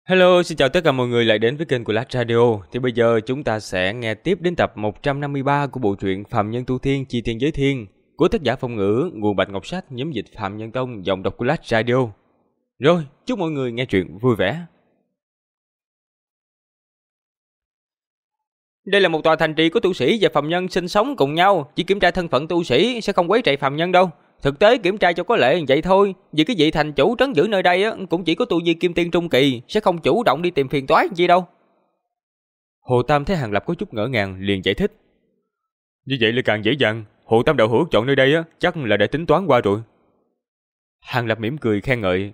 Hello, xin chào tất cả mọi người lại đến với kênh của Lát Radio. Thì bây giờ chúng ta sẽ nghe tiếp đến tập 153 của bộ truyện Phàm Nhân Tu Thiên Chi Thiên Giới Thiên của tác giả Phong Ngữ, nguồn Bạch Ngọc Sách, nhóm dịch Phạm Nhân Tông, giọng đọc của Lát Radio. Rồi, chúc mọi người nghe truyện vui vẻ. Đây là một tòa thành trì của tu sĩ và phàm nhân sinh sống cùng nhau, chỉ kiểm tra thân phận tu sĩ sẽ không quấy rầy phàm nhân đâu. Thực tế kiểm tra cho có lệ vậy thôi, vì cái vị thành chủ trấn giữ nơi đây cũng chỉ có tu vi kim tiên trung kỳ, sẽ không chủ động đi tìm phiền toái gì đâu. Hồ Tam thấy Hàng Lập có chút ngỡ ngàng, liền giải thích. Như vậy là càng dễ dàng, Hồ Tam đạo hữu chọn nơi đây chắc là đã tính toán qua rồi. Hàng Lập mỉm cười khen ngợi.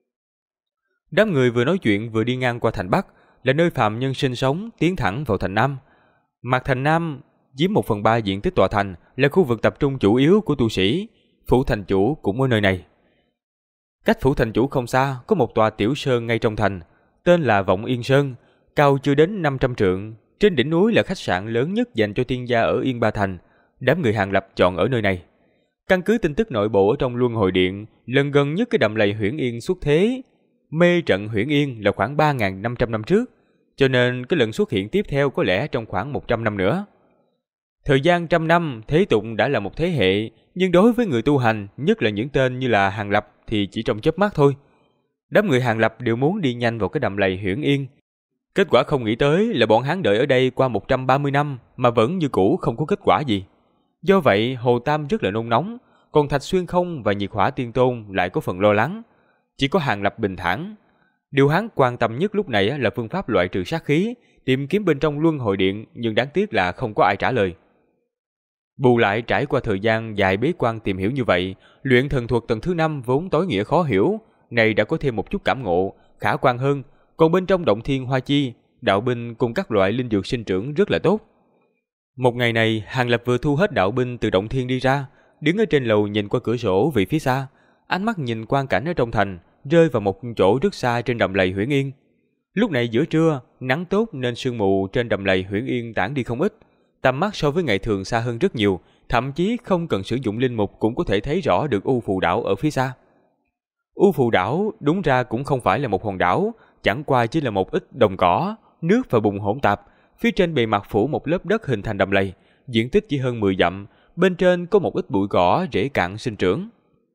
Đám người vừa nói chuyện vừa đi ngang qua thành Bắc, là nơi phàm nhân sinh sống, tiến thẳng vào thành Nam. Mặt thành Nam chiếm 1/3 diện tích tòa thành, là khu vực tập trung chủ yếu của tu sĩ. Phủ thành chủ cũng ở nơi này. Cách phủ thành chủ không xa có một tòa tiểu sơn ngay trong thành, tên là Vọng Yên Sơn, cao chưa đến 500 trượng. Trên đỉnh núi là khách sạn lớn nhất dành cho tiên gia ở Yên Ba Thành. Đám người Hàng Lập chọn ở nơi này. Căn cứ tin tức nội bộ ở trong Luân Hồi Điện, lần gần nhất cái đầm lầy Huyễn Yên xuất thế, mê trận Huyễn Yên là khoảng 3.500 năm trước, cho nên cái lần xuất hiện tiếp theo có lẽ trong khoảng 100 năm nữa. Thời gian 100 năm, thế tục đã là một thế hệ, nhưng đối với người tu hành, nhất là những tên như là Hàng Lập thì chỉ trong chớp mắt thôi. Đám người Hàng Lập đều muốn đi nhanh vào cái đầm lầy Huyễn Yên. Kết quả không nghĩ tới là bọn hắn đợi ở đây qua 130 năm mà vẫn như cũ không có kết quả gì. Do vậy, Hồ Tam rất là nôn nóng, còn Thạch Xuyên Không và Nhiệt Hỏa Tiên Tôn lại có phần lo lắng. Chỉ có Hàng Lập bình thản. Điều hắn quan tâm nhất lúc này là phương pháp loại trừ sát khí, tìm kiếm bên trong Luân Hồi Điện, nhưng đáng tiếc là không có ai trả lời. Bù lại trải qua thời gian dài bế quan tìm hiểu như vậy, luyện thần thuật tầng thứ 5 vốn tối nghĩa khó hiểu, này đã có thêm một chút cảm ngộ, khả quan hơn, còn bên trong động thiên hoa chi, đạo binh cùng các loại linh dược sinh trưởng rất là tốt. Một ngày này, Hàng Lập vừa thu hết đạo binh từ động thiên đi ra, đứng ở trên lầu nhìn qua cửa sổ về phía xa, ánh mắt nhìn quang cảnh ở trong thành, rơi vào một chỗ rất xa trên đầm lầy Huyễn Yên. Lúc này giữa trưa, nắng tốt nên sương mù trên đầm lầy Huyễn Yên tản đi không ít. Tầm mắt so với ngày thường xa hơn rất nhiều, thậm chí không cần sử dụng linh mục cũng có thể thấy rõ được U Phù Đảo ở phía xa. U Phù Đảo đúng ra cũng không phải là một hòn đảo, chẳng qua chỉ là một ít đồng cỏ, nước và bùn hỗn tạp. Phía trên bề mặt phủ một lớp đất hình thành đầm lầy, diện tích chỉ hơn 10 dặm, bên trên có một ít bụi cỏ rễ cạn sinh trưởng.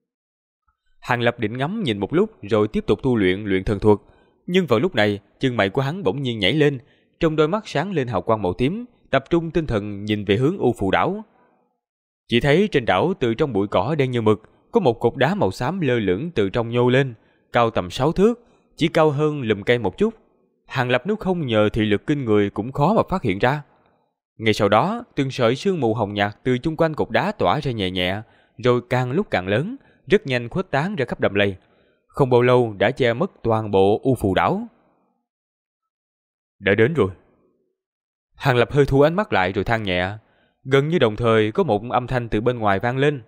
Hàng Lập định ngắm nhìn một lúc rồi tiếp tục tu luyện thần thuật, nhưng vào lúc này chân mày của hắn bỗng nhiên nhảy lên, trong đôi mắt sáng lên hào quang màu tím, tập trung tinh thần nhìn về hướng U Phù Đảo. Chỉ thấy trên đảo từ trong bụi cỏ đen như mực, có một cục đá màu xám lơ lửng từ trong nhô lên, cao tầm 6 thước, chỉ cao hơn lùm cây một chút. Hàng Lập nếu không nhờ thị lực kinh người cũng khó mà phát hiện ra. Ngay sau đó, từng sợi sương mù hồng nhạt từ chung quanh cục đá tỏa ra nhẹ nhẹ, rồi càng lúc càng lớn, rất nhanh khuếch tán ra khắp đầm lầy. Không bao lâu đã che mất toàn bộ U Phù Đảo. Đã đến rồi. Hàng Lập hơi thu ánh mắt lại rồi than nhẹ. Gần như đồng thời có một âm thanh từ bên ngoài vang lên.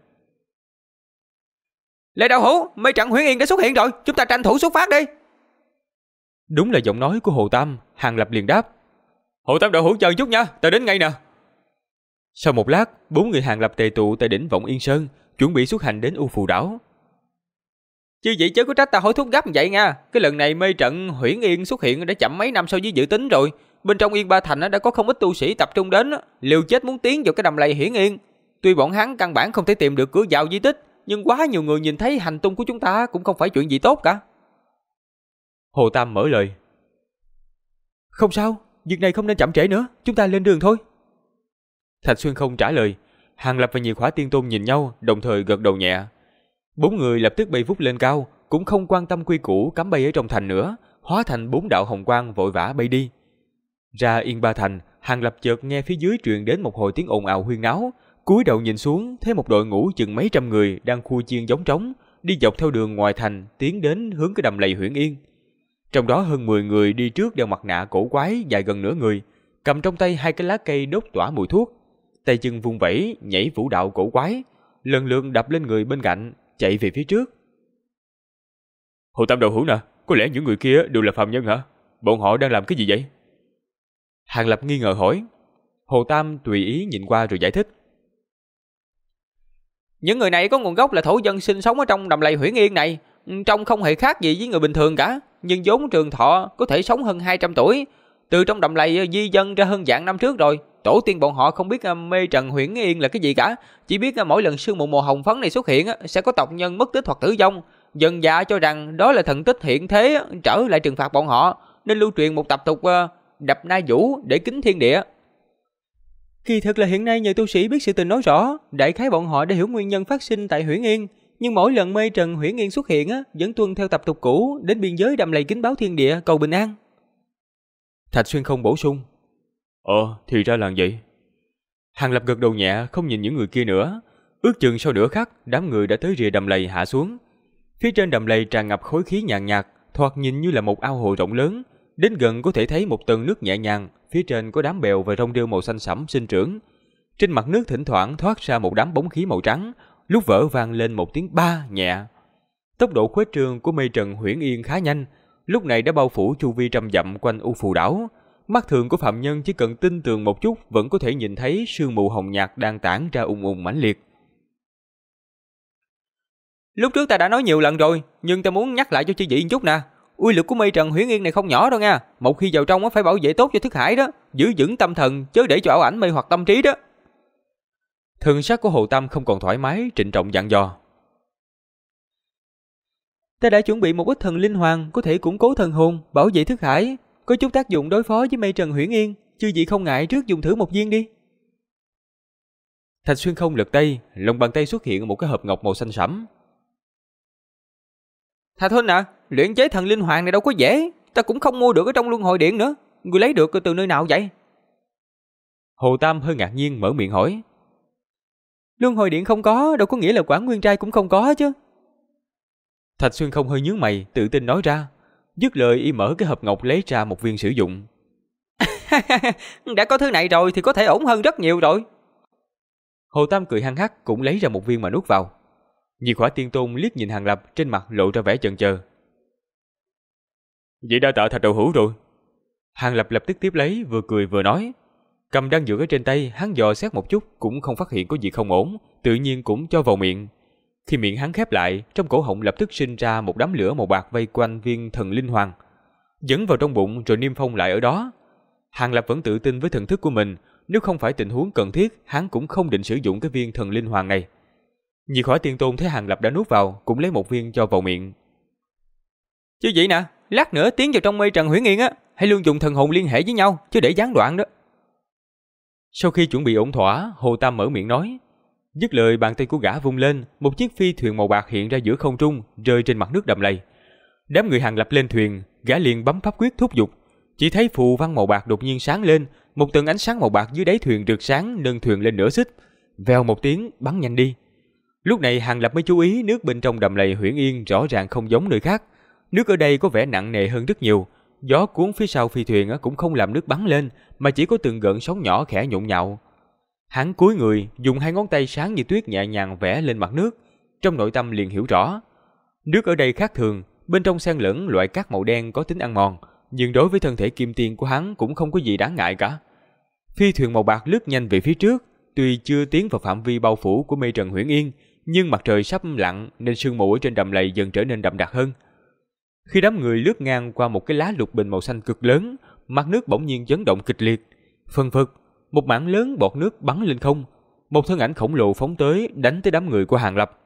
Lê đạo hữu, mây trận Huyễn Yên đã xuất hiện rồi, chúng ta tranh thủ xuất phát đi. Đúng là giọng nói của Hồ Tam. Hàng Lập liền đáp. Hồ Tam đạo hữu chờ chút nha, ta đến ngay nè. Sau một lát, 4 người Hàng Lập tề tụ tại đỉnh Vọng Yên Sơn, chuẩn bị xuất hành đến U Phù Đảo. Chứ vậy chớ có trách ta hỏi thúc gấp vậy nha. Cái lần này mây trận Huyễn Yên xuất hiện đã chậm mấy năm so với dự tính rồi. Bên trong Yên Ba Thành đã có không ít tu sĩ tập trung đến, liều chết muốn tiến vào cái đầm lầy Huyễn Yên. Tuy bọn hắn căn bản không thể tìm được cửa vào di tích, nhưng quá nhiều người nhìn thấy hành tung của chúng ta cũng không phải chuyện gì tốt cả. Hồ Tam mở lời. Không sao, việc này không nên chậm trễ nữa, chúng ta lên đường thôi. Thạch Xuyên Không trả lời. Hàng Lập và Nhiệt Hỏa Tiên Tôn nhìn nhau, đồng thời gật đầu nhẹ. 4 người lập tức bay vút lên cao, cũng không quan tâm quy củ cấm bay ở trong thành nữa, hóa thành 4 đạo hồng quang vội vã bay đi. Ra Yên Ba Thành, Hàng Lập chợt nghe phía dưới truyền đến một hồi tiếng ồn ào huyên náo, cúi đầu nhìn xuống thấy một đội ngũ chừng mấy trăm người đang khu chiên giống trống, đi dọc theo đường ngoài thành tiến đến hướng cái đầm lầy Huyễn Yên. Trong đó hơn 10 người đi trước đeo mặt nạ cổ quái dài gần nửa người, cầm trong tay 2 cái lá cây đốt tỏa mùi thuốc, tay chân vung vẩy nhảy vũ đạo cổ quái, lần lượt đập lên người bên cạnh, chạy về phía trước. Hồ Tam đạo hữu nè, có lẽ những người kia đều là phàm nhân hả? Bọn họ đang làm cái gì vậy? Hàng Lập nghi ngờ hỏi. Hồ Tam tùy ý nhìn qua rồi giải thích. Những người này có nguồn gốc là thổ dân sinh sống ở trong đầm lầy Huyễn Yên này, trông không hề khác gì với người bình thường cả. nhưng vốn trường thọ có thể sống hơn 200 tuổi. Từ trong đầm lầy di dân ra hơn vạn năm trước rồi. Tổ tiên bọn họ không biết mê trần huyễn yên là cái gì cả, chỉ biết mỗi lần sương mù màu hồng phấn này xuất hiện sẽ có tộc nhân mất tích hoặc tử vong. Dân dạ cho rằng đó là thần tích hiện thế trở lại trừng phạt bọn họ, nên lưu truyền một tập tục đập nai vũ để kính thiên địa. Kỳ thực là hiện nay nhờ tu sĩ biết sự tình nói rõ, đại khái bọn họ đã hiểu nguyên nhân phát sinh tại Huyễn Yên, nhưng mỗi lần mê trần Huyễn Yên xuất hiện vẫn tuân theo tập tục cũ đến biên giới đầm lầy kính báo thiên địa cầu bình an. Thạch Xuyên Không bổ sung. Thì ra là vậy. Hàng Lập gật đầu nhẹ, không nhìn những người kia nữa. Ước chừng sau nửa khắc, đám người đã tới rìa đầm lầy hạ xuống. Phía trên đầm lầy tràn ngập khói khí nhàn nhạt, thoạt nhìn như là một ao hồ rộng lớn. Đến gần có thể thấy một tầng nước nhẹ nhàng, phía trên có đám bèo và rong rêu màu xanh sẫm sinh trưởng. Trên mặt nước thỉnh thoảng thoát ra một đám bóng khí màu trắng, lúc vỡ vang lên một tiếng ba nhẹ. Tốc độ khuếch trương của mây trần Huyễn Yên khá nhanh, lúc này đã bao phủ chu vi trăm dặm quanh U Phù đảo. Mắt thường của phạm nhân chỉ cần tin tưởng một chút vẫn có thể nhìn thấy sương mù hồng nhạt đang tản ra ùng ùng mãnh liệt. Lúc trước ta đã nói nhiều lần rồi, nhưng ta muốn nhắc lại cho chư vị một chút nè. Uy lực của mây trần Huyễn Yên này không nhỏ đâu nha. Một khi vào trong phải bảo vệ tốt cho thức hải đó, giữ vững tâm thần, chớ để cho ảo ảnh mê hoặc tâm trí đó. Thần sắc của Hồ Tam không còn thoải mái, trịnh trọng dặn dò. Ta đã chuẩn bị một ít thần linh hoàng có thể củng cố thần hồn, bảo vệ thức hải, có chút tác dụng đối phó với mây trần Huyễn Yên, chư vị không ngại trước dùng thử một viên đi. Thạch Xuyên Không lật tay, lòng bàn tay xuất hiện một cái hộp ngọc màu xanh sẫm. Thạch huynh à, luyện chế thần linh hoàng này đâu có dễ, ta cũng không mua được ở trong luân hồi điện nữa, người lấy được từ nơi nào vậy? Hồ Tam hơi ngạc nhiên mở miệng hỏi. Luân hồi điện không có, đâu có nghĩa là Quảng Nguyên trai cũng không có chứ. Thạch Xuyên Không hơi nhướng mày, tự tin nói ra. Dứt lời y mở cái hộp ngọc lấy ra một viên sử dụng. Đã có thứ này rồi thì có thể ổn hơn rất nhiều rồi. Hồ Tam cười hăng hắc cũng lấy ra một viên mà nuốt vào. Nhị Khỏa Tiên Tôn liếc nhìn Hàng Lập, trên mặt lộ ra vẻ chần chờ. Vậy đã tạ Thạch đạo hữu rồi. Hàng Lập lập tức tiếp lấy, vừa cười vừa nói. Cầm đang dược ở trên tay, hắn dò xét một chút cũng không phát hiện có gì không ổn, tự nhiên cũng cho vào miệng. Khi miệng hắn khép lại, trong cổ họng lập tức sinh ra một đám lửa màu bạc vây quanh viên thần linh hoàng, dẫn vào trong bụng rồi niêm phong lại ở đó. Hàng Lập vẫn tự tin với thần thức của mình, nếu không phải tình huống cần thiết, hắn cũng không định sử dụng cái viên thần linh hoàng này. Nhị Khỏa Tiên Tôn thấy Hàng Lập đã nuốt vào, cũng lấy một viên cho vào miệng. Chứ vậy nè, lát nữa tiến vào trong mây trần Huyễn Yên hãy luôn dùng thần hồn liên hệ với nhau, chứ để gián đoạn đó. Sau khi chuẩn bị ổn thỏa, Hồ Tam mở miệng nói. Dứt lời, bàn tay của gã vung lên, một chiếc phi thuyền màu bạc hiện ra giữa không trung, rơi trên mặt nước đầm lầy. Đám người Hàng Lập lên thuyền, gã liền bấm pháp quyết thúc giục. Chỉ thấy phù văn màu bạc đột nhiên sáng lên, một tầng ánh sáng màu bạc dưới đáy thuyền rực sáng nâng thuyền lên nửa xích, vèo một tiếng bắn nhanh đi. Lúc này Hàng Lập mới chú ý nước bên trong đầm lầy Huyễn Yên rõ ràng không giống nơi khác. Nước ở đây có vẻ nặng nề hơn rất nhiều. Gió cuốn phía sau phi thuyền cũng không làm nước bắn lên, mà chỉ có từng gợn sóng nhỏ khẽ nhộn nhạo. Hắn cúi người, dùng hai ngón tay sáng như tuyết nhẹ nhàng vẽ lên mặt nước. Trong nội tâm liền hiểu rõ. Nước ở đây khác thường, bên trong xen lẫn loại cát màu đen có tính ăn mòn, nhưng đối với thân thể kim tiên của hắn cũng không có gì đáng ngại cả. Phi thuyền màu bạc lướt nhanh về phía trước, tuy chưa tiến vào phạm vi bao phủ của mây trần Huyễn Yên, nhưng mặt trời sắp lặn nên sương mù ở trên đầm lầy dần trở nên đậm đặc hơn. Khi đám người lướt ngang qua một cái lá lục bình màu xanh cực lớn, mặt nước bỗng nhiên chấn động kịch liệt, phân phật, một mảng lớn bọt nước bắn lên không, một thân ảnh khổng lồ phóng tới đánh tới đám người của Hàng Lập.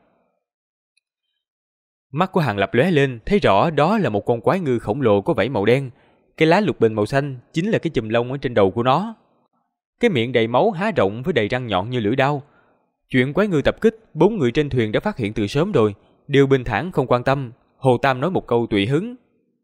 Mắt của Hàng Lập lóe lên, thấy rõ đó là một con quái ngư khổng lồ có vảy màu đen. Cái lá lục bình màu xanh chính là cái chùm lông ở trên đầu của nó. Cái miệng đầy máu há rộng với đầy răng nhọn như lưỡi dao. Chuyện quái ngư tập kích, 4 người trên thuyền đã phát hiện từ sớm rồi, đều bình thản không quan tâm. Hồ Tam nói một câu tùy hứng.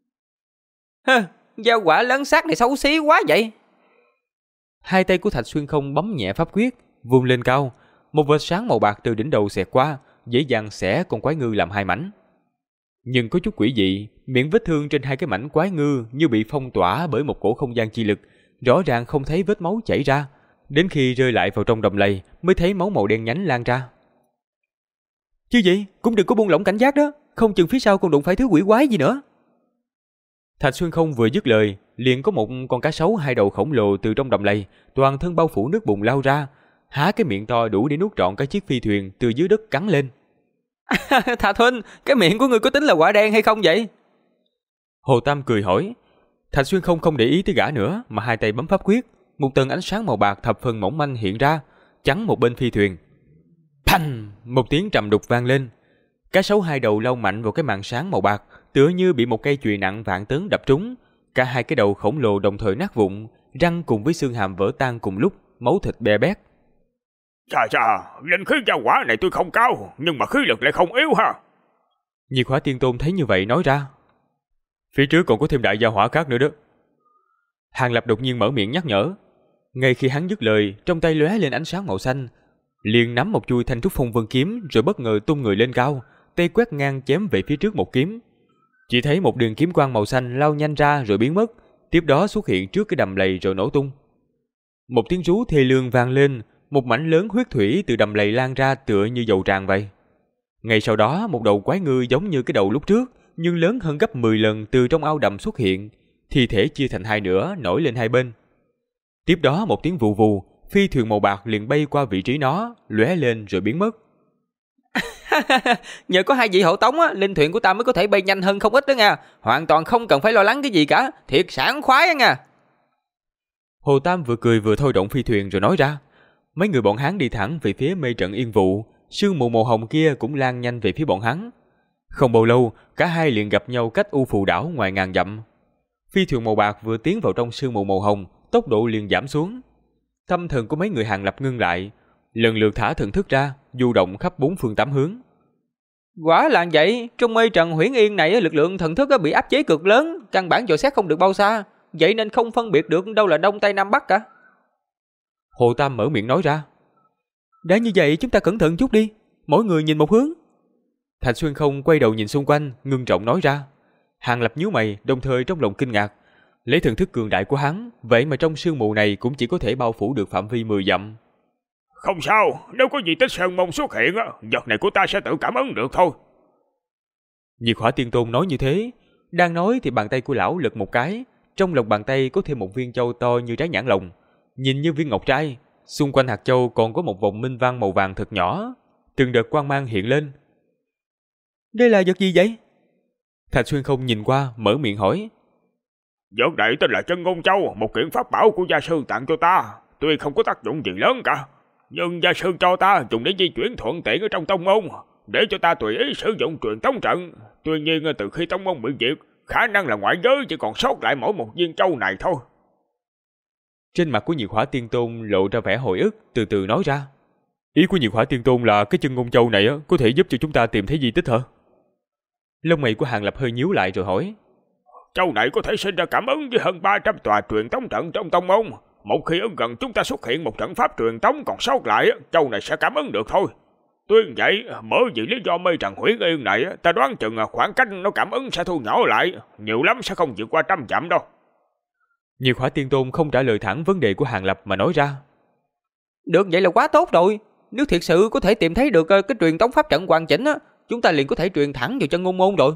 Giao quả lớn xác này xấu xí quá vậy. Hai tay của Thạch Xuyên Không bấm nhẹ pháp quyết, vung lên cao, một vệt sáng màu bạc từ đỉnh đầu xẹt qua, dễ dàng xẻ con quái ngư làm hai mảnh. Nhưng có chút quỷ dị, miệng vết thương trên hai cái mảnh quái ngư như bị phong tỏa bởi một cổ không gian chi lực, rõ ràng không thấy vết máu chảy ra. Đến khi rơi lại vào trong đầm lầy mới thấy máu màu đen nhánh lan ra. Chứ gì, cũng đừng có buông lỏng cảnh giác đó, không chừng phía sau còn đụng phải thứ quỷ quái gì nữa. Thạch Xuyên Không vừa dứt lời, liền có một con cá sấu hai đầu khổng lồ từ trong đầm lầy, toàn thân bao phủ nước bùn lao ra, há cái miệng to đủ để nuốt trọn cả chiếc phi thuyền từ dưới đất cắn lên. Thạch huynh, cái miệng của người có tính là quả đen hay không vậy? Hồ Tam cười hỏi. Thạch Xuyên không để ý tới gã nữa, mà hai tay bấm pháp quyết, một tầng ánh sáng màu bạc thập phần mỏng manh hiện ra, chắn một bên phi thuyền. Phanh! Một tiếng trầm đục vang lên. Cá sấu hai đầu lao mạnh vào cái màn sáng màu bạc, tựa như bị một cây chùy nặng vạn tấn đập trúng. Cả hai cái đầu khổng lồ đồng thời nát vụn, răng cùng với xương hàm vỡ tan cùng lúc, máu thịt be bét. Chà, linh khí gia hỏa này tuy không cao, nhưng mà khí lực lại không yếu ha. Nhiệt Hỏa Tiên Tôn thấy như vậy nói ra. Phía trước còn có thêm đại gia hỏa khác nữa đó. Hàng Lập đột nhiên mở miệng nhắc nhở. Ngay khi hắn dứt lời, trong tay lóe lên ánh sáng màu xanh, liền nắm một chuôi thanh trúc phong vân kiếm, rồi bất ngờ tung người lên cao, tay quét ngang chém về phía trước một kiếm. Chỉ thấy một đường kiếm quang màu xanh lao nhanh ra rồi biến mất, tiếp đó xuất hiện trước cái đầm lầy rồi nổ tung. Một tiếng rú thê lương vang lên, một mảnh lớn huyết thủy từ đầm lầy lan ra tựa như dầu tràn vậy. Ngay sau đó, một đầu quái ngư giống như cái đầu lúc trước, nhưng lớn hơn gấp 10 lần từ trong ao đầm xuất hiện, thi thể chia thành hai nửa nổi lên hai bên. Tiếp đó một tiếng vù vù, phi thuyền màu bạc liền bay qua vị trí nó, lóe lên rồi biến mất. Nhờ có hai vị hộ tống á, linh thuyền của ta mới có thể bay nhanh hơn không ít đó nha, hoàn toàn không cần phải lo lắng cái gì cả, thiệt sảng khoái á nha. Hồ Tam vừa cười vừa thôi động phi thuyền rồi nói ra. Mấy người bọn hắn đi thẳng về phía mây trận yên vụ, sương mù màu hồng kia cũng lan nhanh về phía bọn hắn. Không bao lâu, cả hai liền gặp nhau cách U Phù đảo ngoài ngàn dặm. Phi thuyền màu bạc vừa tiến vào trong sương mù màu hồng, tốc độ liền giảm xuống. Tâm thần của mấy người Hàng Lập ngưng lại, lần lượt thả thần thức ra, du động khắp bốn phương tám hướng. Quả là vậy, trong mây trận Huyễn Yên này lực lượng thần thức bị áp chế cực lớn, căn bản dò xét không được bao xa, vậy nên không phân biệt được đâu là đông tây nam bắc cả. Hồ Tam mở miệng nói ra. Đã như vậy chúng ta cẩn thận chút đi, mỗi người nhìn một hướng. Thạch Xuyên không quay đầu nhìn xung quanh, ngưng trọng nói ra. Hàng Lập nhíu mày, đồng thời trong lòng kinh ngạc. Lấy thần thức cường đại của hắn, vậy mà trong sương mù này cũng chỉ có thể bao phủ được phạm vi 10 dặm. Không sao, nếu có gì tích sơn môn xuất hiện, vật này của ta sẽ tự cảm ứng được thôi. Nhiệt Hỏa Tiên Tôn nói như thế, đang nói thì bàn tay của lão lật một cái, trong lòng bàn tay có thêm một viên châu to như trái nhãn lồng, nhìn như viên ngọc trai, xung quanh hạt châu còn có một vòng minh văn màu vàng thật nhỏ, từng đợt quang mang hiện lên. Đây là vật gì vậy? Thạch Xuyên không nhìn qua, mở miệng hỏi. Vật này tên là Chân Ngôn Châu, một kiện pháp bảo của gia sư tặng cho ta, tuy không có tác dụng gì lớn cả, nhưng gia sư cho ta dùng để di chuyển thuận tiện ở trong tông môn, để cho ta tùy ý sử dụng truyền tống trận. Tuy nhiên từ khi tông môn bị diệt, khả năng là ngoại giới chỉ còn sót lại mỗi một viên châu này thôi. Trên mặt của Nhiệt Hỏa Tiên Tôn lộ ra vẻ hồi ức, từ từ nói ra. Ý của Nhiệt Hỏa Tiên Tôn là cái Chân Ngôn Châu này có thể giúp cho chúng ta tìm thấy di tích hả? Lông mày của Hàng Lập hơi nhíu lại rồi hỏi. Châu này có thể sinh ra cảm ứng với hơn 300 tòa truyền tống trận trong tông môn. Một khi ở gần chúng ta xuất hiện một trận pháp truyền tống còn sót lại, châu này sẽ cảm ứng được thôi. Tuy vậy, bởi vì lý do mây trận Huyễn Yên này, ta đoán chừng khoảng cách nó cảm ứng sẽ thu nhỏ lại, nhiều lắm sẽ không vượt qua 100 dặm đâu. Nhiệt Hỏa Tiên Tôn không trả lời thẳng vấn đề của Hàng Lập mà nói ra. Được vậy là quá tốt rồi. Nếu thiệt sự có thể tìm thấy được cái truyền tống pháp trận hoàn chỉnh, chúng ta liền có thể truyền thẳng vào Chân Ngôn Môn rồi.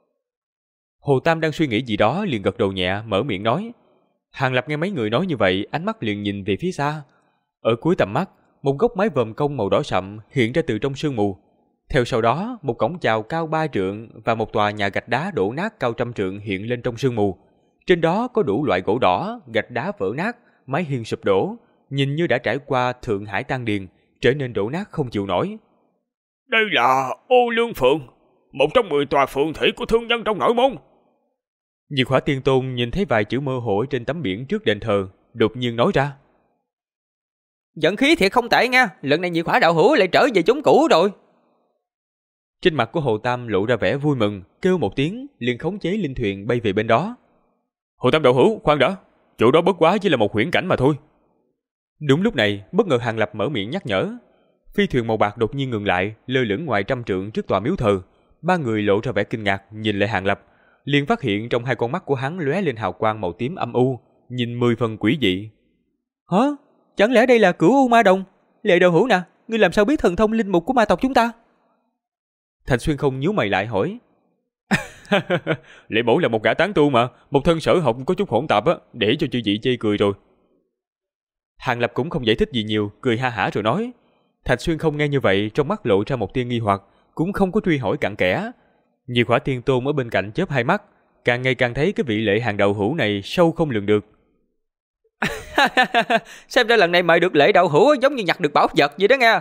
Hồ Tam đang suy nghĩ gì đó liền gật đầu nhẹ, mở miệng nói. Hàng Lập nghe mấy người nói như vậy, ánh mắt liền nhìn về phía xa. Ở cuối tầm mắt, một gốc mái vòm công màu đỏ sậm hiện ra từ trong sương mù. Theo sau đó, một cổng chào cao 3 trượng và một tòa nhà gạch đá đổ nát cao 100 trượng hiện lên trong sương mù. Trên đó có đủ loại gỗ đỏ, gạch đá vỡ nát, mái hiên sụp đổ, nhìn như đã trải qua Thượng Hải Tăng Điền, trở nên đổ nát không chịu nổi. Đây là Ô Lương Phượng, một trong 10 tòa phượng thủy của thương nhân trong nội môn. Nhiệt Hỏa Tiên Tôn nhìn thấy vài chữ mơ hồ trên tấm biển trước đền thờ, đột nhiên nói ra. Dẫn khí thiệt không tệ nha, lần này Nhiệt Hỏa đạo hữu lại trở về chốn cũ rồi. Trên mặt của Hồ Tam lộ ra vẻ vui mừng, kêu một tiếng, liền khống chế linh thuyền bay về bên đó. Hồ Tam đạo hữu, khoan đã, chỗ đó bất quá chỉ là một huyễn cảnh mà thôi. Đúng lúc này, bất ngờ Hàng Lập mở miệng nhắc nhở. Phi thuyền màu bạc đột nhiên ngừng lại, lơ lửng ngoài 100 trượng trước tòa miếu thờ. Ba người lộ ra vẻ kinh ngạc, nhìn lại Hàng Lập, liền phát hiện trong hai con mắt của hắn lóe lên hào quang màu tím âm u, nhìn 10 phần quỷ dị. Hả? Chẳng lẽ đây là Cửu U Ma Đồng? Lệ đạo hữu nè, ngươi làm sao biết thần thông linh mục của ma tộc chúng ta? Thạch Xuyên không nhíu mày lại hỏi. Lệ bổ là một gã tán tu mà, một thân sở học có chút hỗn tạp để cho chư vị chê cười rồi. Hàng Lập cũng không giải thích gì nhiều, cười ha hả rồi nói. Thạch Xuyên không nghe như vậy, trong mắt lộ ra một tia nghi hoặc, cũng không có truy hỏi cặn kẽ. Nhiệt Hỏa Tiên Tôn ở bên cạnh chớp hai mắt, càng ngày càng thấy cái vị lệ hàng đậu hũ này sâu không lường được. Xem ra lần này mời được lễ đậu hũ giống như nhặt được bảo vật vậy đó nghe.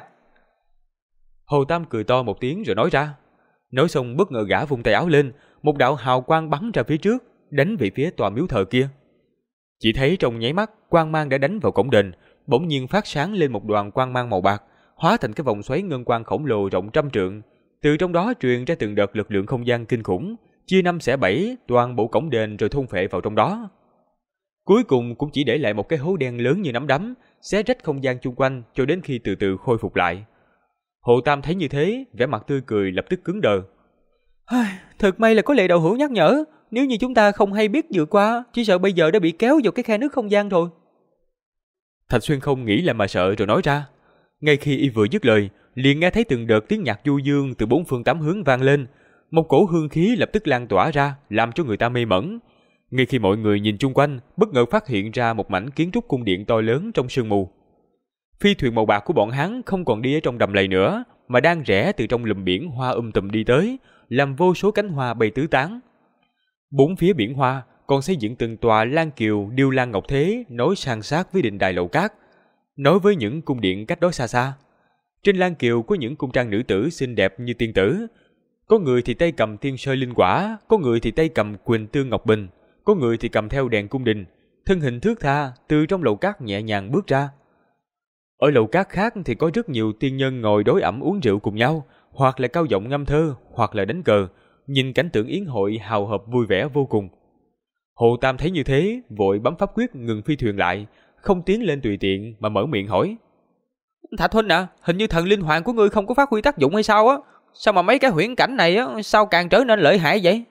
Hồ Tam cười to một tiếng rồi nói ra. Nói xong bất ngờ gã vung tay áo lên, một đạo hào quang bắn ra phía trước, đánh về phía tòa miếu thờ kia. Chỉ thấy trong nháy mắt, quang mang đã đánh vào cổng đền, bỗng nhiên phát sáng lên một đoàn quang mang màu bạc, hóa thành cái vòng xoáy ngân quang khổng lồ rộng 100 trượng. Từ trong đó truyền ra từng đợt lực lượng không gian kinh khủng, chia 5 xẻ 7 toàn bộ cổng đền rồi thôn phệ vào trong đó. Cuối cùng cũng chỉ để lại một cái hố đen lớn như nắm đấm, xé rách không gian chung quanh cho đến khi từ từ khôi phục lại. Hồ Tam thấy như thế, vẻ mặt tươi cười lập tức cứng đờ. Thật may là có lệ đậu hũ nhắc nhở, nếu như chúng ta không hay biết vượt qua, chỉ sợ bây giờ đã bị kéo vào cái khe nước không gian rồi. Thạch Xuyên không nghĩ là mà sợ rồi nói ra. Ngay khi y vừa dứt lời, liền nghe thấy từng đợt tiếng nhạc du dương từ 4 phương 8 hướng vang lên, một cổ hương khí lập tức lan tỏa ra, làm cho người ta mê mẩn. Ngay khi mọi người nhìn chung quanh, bất ngờ phát hiện ra một mảnh kiến trúc cung điện to lớn trong sương mù. Phi thuyền màu bạc của bọn hắn không còn đi ở trong đầm lầy nữa, mà đang rẽ từ trong lùm biển hoa tùm đi tới, làm vô số cánh hoa bay tứ tán. Bốn phía biển hoa còn xây dựng từng tòa lan kiều điêu lan ngọc thế nối san sát với đình đài lầu cát, nối với những cung điện cách đó xa xa. Trên lan kiều có những cung trang nữ tử xinh đẹp như tiên tử, có người thì tay cầm tiên sơi linh quả, có người thì tay cầm quỳnh tương ngọc bình, có người thì cầm theo đèn cung đình, thân hình thướt tha từ trong lầu cát nhẹ nhàng bước ra. Ở lầu cát khác thì có rất nhiều tiên nhân ngồi đối ẩm uống rượu cùng nhau, hoặc là cao giọng ngâm thơ, hoặc là đánh cờ, nhìn cảnh tượng yến hội hào hợp vui vẻ vô cùng. Hồ Tam thấy như thế, vội bấm pháp quyết ngừng phi thuyền lại, không tiến lên tùy tiện mà mở miệng hỏi. Thạch huynh à, hình như thần linh hoàng của ngươi không có phát huy tác dụng hay sao á? Sao mà mấy cái huyễn cảnh này á, sao càng trở nên lợi hại vậy?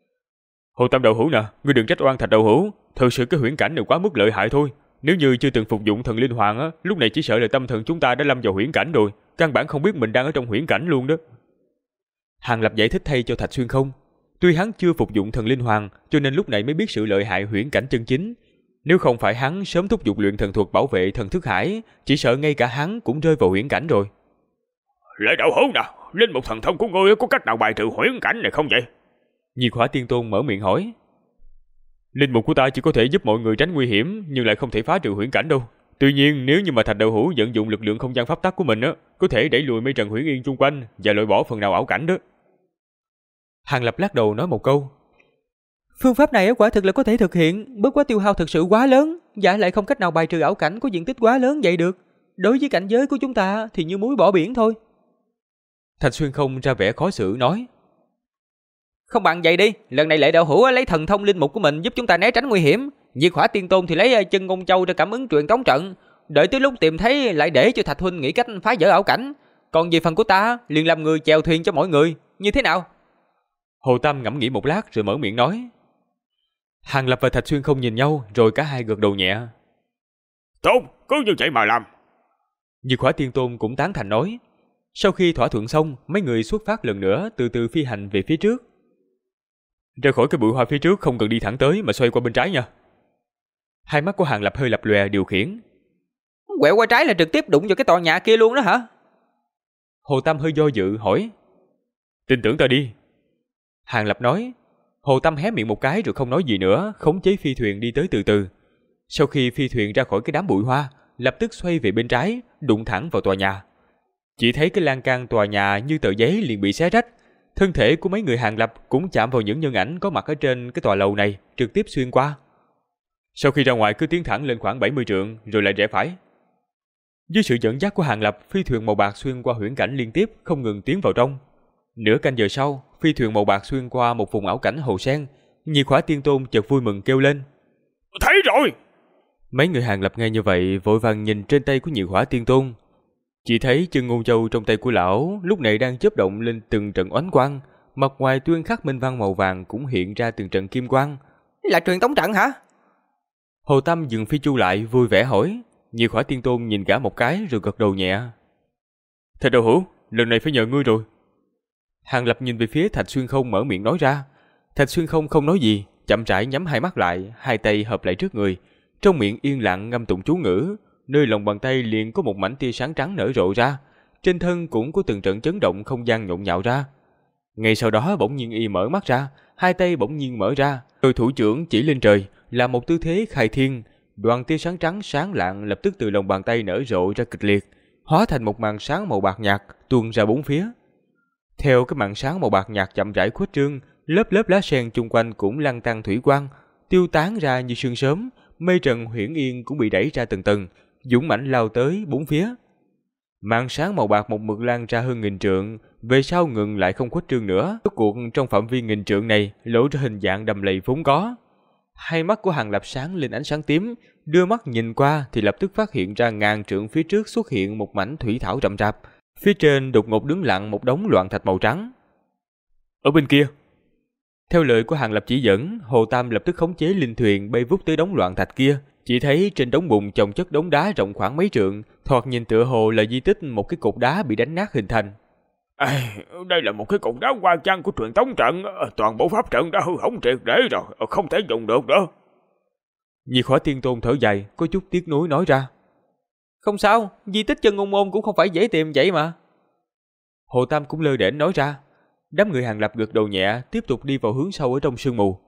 Hồ Tam đậu hũ nè, ngươi đừng trách oan Thạch đậu hũ, thực sự cái huyễn cảnh này quá mức lợi hại thôi. Nếu như chưa từng phục dụng thần linh hoàng á, lúc này chỉ sợ là tâm thần chúng ta đã lâm vào huyễn cảnh rồi, căn bản không biết mình đang ở trong huyễn cảnh luôn đó. Hàng Lập giải thích thay cho Thạch Xuyên không. Tuy hắn chưa phục dụng thần linh hoàng, cho nên lúc này mới biết sự lợi hại huyễn cảnh chân chính. Nếu không phải hắn sớm thúc giục luyện thần thuật bảo vệ thần thức hải, chỉ sợ ngay cả hắn cũng rơi vào huyễn cảnh rồi. Lệ đậu hũ nè, linh mục thần thông của ngươi có cách nào bài trừ huyễn cảnh này không vậy? Nhiệt Hỏa Tiên Tôn mở miệng hỏi. Linh mục của ta chỉ có thể giúp mọi người tránh nguy hiểm, nhưng lại không thể phá trừ huyễn cảnh đâu. Tuy nhiên, nếu như mà Thạch đậu hũ vận dụng lực lượng không gian pháp tắc của mình á, có thể đẩy lùi mây trần huyễn yên xung quanh và loại bỏ phần nào ảo cảnh đó. Hàng Lập lắc đầu nói một câu. Phương pháp này quả thực là có thể thực hiện, bất quá tiêu hao thực sự quá lớn, và lại không cách nào bài trừ ảo cảnh có diện tích quá lớn vậy được. Đối với cảnh giới của chúng ta thì như muối bỏ biển thôi. Thạch Xuyên không ra vẻ khó xử nói. Không bằng vậy đi, lần này Lệ Đạo Hữu lấy thần thông linh mục của mình giúp chúng ta né tránh nguy hiểm. Diệt Hỏa Tiên Tôn thì lấy chân ngôn châu ra cảm ứng truyền tống trận. Đợi tới lúc tìm thấy lại để cho Thạch huynh nghĩ cách phá vỡ ảo cảnh. Còn về phần của ta, liền làm người chèo thuyền cho mọi người, như thế nào? Hồ Tam ngẫm nghĩ một lát rồi mở miệng nói. Hàng Lập và Thạch Xuyên không nhìn nhau, rồi cả hai gật đầu nhẹ. Tốt, cứ như vậy mà làm. Diệt Hỏa Tiên Tôn cũng tán thành nói. Sau khi thỏa thuận xong, mấy người xuất phát lần nữa từ từ phi hành về phía trước. Ra khỏi cái bụi hoa phía trước không cần đi thẳng tới mà xoay qua bên trái nha. Hai mắt của Hàng Lập hơi lập lòe điều khiển. Quẹo qua trái là trực tiếp đụng vào cái tòa nhà kia luôn đó hả? Hồ Tam hơi do dự hỏi. Tin tưởng ta đi. Hàng Lập nói. Hồ Tam hé miệng một cái rồi không nói gì nữa, khống chế phi thuyền đi tới từ từ. Sau khi phi thuyền ra khỏi cái đám bụi hoa, lập tức xoay về bên trái, đụng thẳng vào tòa nhà. Chỉ thấy cái lan can tòa nhà như tờ giấy liền bị xé rách. Thân thể của mấy người Hàng Lập cũng chạm vào những nhân ảnh có mặt ở trên cái tòa lầu này, trực tiếp xuyên qua. Sau khi ra ngoài cứ tiến thẳng lên khoảng 70 trượng rồi lại rẽ phải. Dưới sự dẫn dắt của Hàng Lập, phi thuyền màu bạc xuyên qua huyễn cảnh liên tiếp, không ngừng tiến vào trong. Nửa canh giờ sau, phi thuyền màu bạc xuyên qua một vùng ảo cảnh hồ sen. Diệt Hỏa Tiên Tôn chợt vui mừng kêu lên. Thấy rồi! Mấy người Hàng Lập nghe như vậy vội vàng nhìn trên tay của Diệt Hỏa Tiên Tôn. Chỉ thấy chân ngôn châu trong tay của lão lúc này đang chớp động lên từng trận oánh quang, mặt ngoài tuyên khắc minh văn màu vàng cũng hiện ra từng trận kim quang. Là truyền tống trận hả? Hồ Tam dừng phi chu lại vui vẻ hỏi. Diệt Hỏa Tiên Tôn nhìn cả một cái rồi gật đầu nhẹ. Thạch Đạo Hữu, lần này phải nhờ ngươi rồi. Hàng Lập nhìn về phía Thạch Xuyên Không mở miệng nói ra. Thạch Xuyên Không không nói gì, chậm rãi nhắm hai mắt lại, hai tay hợp lại trước người, trong miệng yên lặng ngâm tụng chú ngữ. Nơi lòng bàn tay liền có một mảnh tia sáng trắng nở rộ ra, trên thân cũng có từng trận chấn động không gian nhộn nhạo ra. Ngay sau đó bỗng nhiên y mở mắt ra, hai tay bỗng nhiên mở ra, rồi thủ trưởng chỉ lên trời, là một tư thế khai thiên. Đoàn tia sáng trắng sáng lạng lập tức từ lòng bàn tay nở rộ ra kịch liệt, hóa thành một màn sáng màu bạc nhạt tuôn ra bốn phía. Theo cái màn sáng màu bạc nhạt chậm rãi khuếch trương, lớp lớp lá sen chung quanh cũng lăn tăn thủy quang, tiêu tán ra như sương sớm. Mây trần huyễn yên cũng bị đẩy ra từng tầng, dũng mãnh lao tới bốn phía. Màn sáng màu bạc một mực lan ra hơn 1000 trượng, về sau ngừng lại không khuếch trương nữa. Rốt cuộc trong phạm vi 1000 trượng này lộ ra hình dạng đầm lầy vốn có. Hai mắt của Hàng Lập sáng lên ánh sáng tím, đưa mắt nhìn qua thì lập tức phát hiện ra 1000 trượng phía trước xuất hiện một mảnh thủy thảo rậm rạp. Phía trên đột ngột đứng lặng một đống loạn thạch màu trắng. Ở bên kia. Theo lời của Hàng Lập chỉ dẫn, Hồ Tam lập tức khống chế linh thuyền bay vút tới đống loạn thạch kia. Chỉ thấy trên đống bùn chồng chất đống đá rộng khoảng mấy trượng, thoạt nhìn tựa hồ là di tích một cái cột đá bị đánh nát hình thành. Đây là một cái cột đá hoa văn của truyền tống trận, toàn bộ pháp trận đã hư hỏng triệt để rồi, không thể dùng được nữa. Diệt Hỏa Tiên Tôn thở dài, có chút tiếc nuối nói ra. Không sao, di tích Chân Ngôn Môn cũng không phải dễ tìm vậy mà. Hồ Tam cũng lơ đễnh nói ra. Đám người Hàng Lập gật đầu nhẹ, tiếp tục đi vào hướng sâu ở trong sương mù.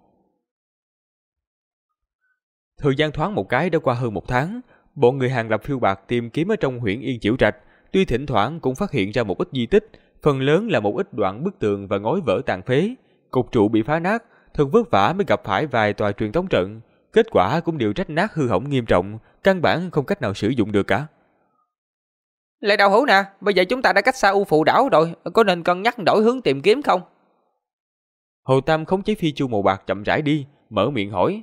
Thời gian thoáng một cái đã qua hơn 1 tháng, bọn người Hàng Lập phiêu bạt tìm kiếm ở trong huyện Yên Chiểu Trạch, tuy thỉnh thoảng cũng phát hiện ra một ít di tích, phần lớn là một ít đoạn bức tường và ngói vỡ tàn phế, cột trụ bị phá nát, thật vất vả mới gặp phải vài tòa truyền tống trận, kết quả cũng đều rách nát hư hỏng nghiêm trọng, căn bản không cách nào sử dụng được cả. Lại Đạo Hữu nè, bây giờ chúng ta đã cách xa U Phù đảo rồi, có nên cân nhắc đổi hướng tìm kiếm không? Hồ Tam khống chế phi chu màu bạc chậm rãi đi, mở miệng hỏi.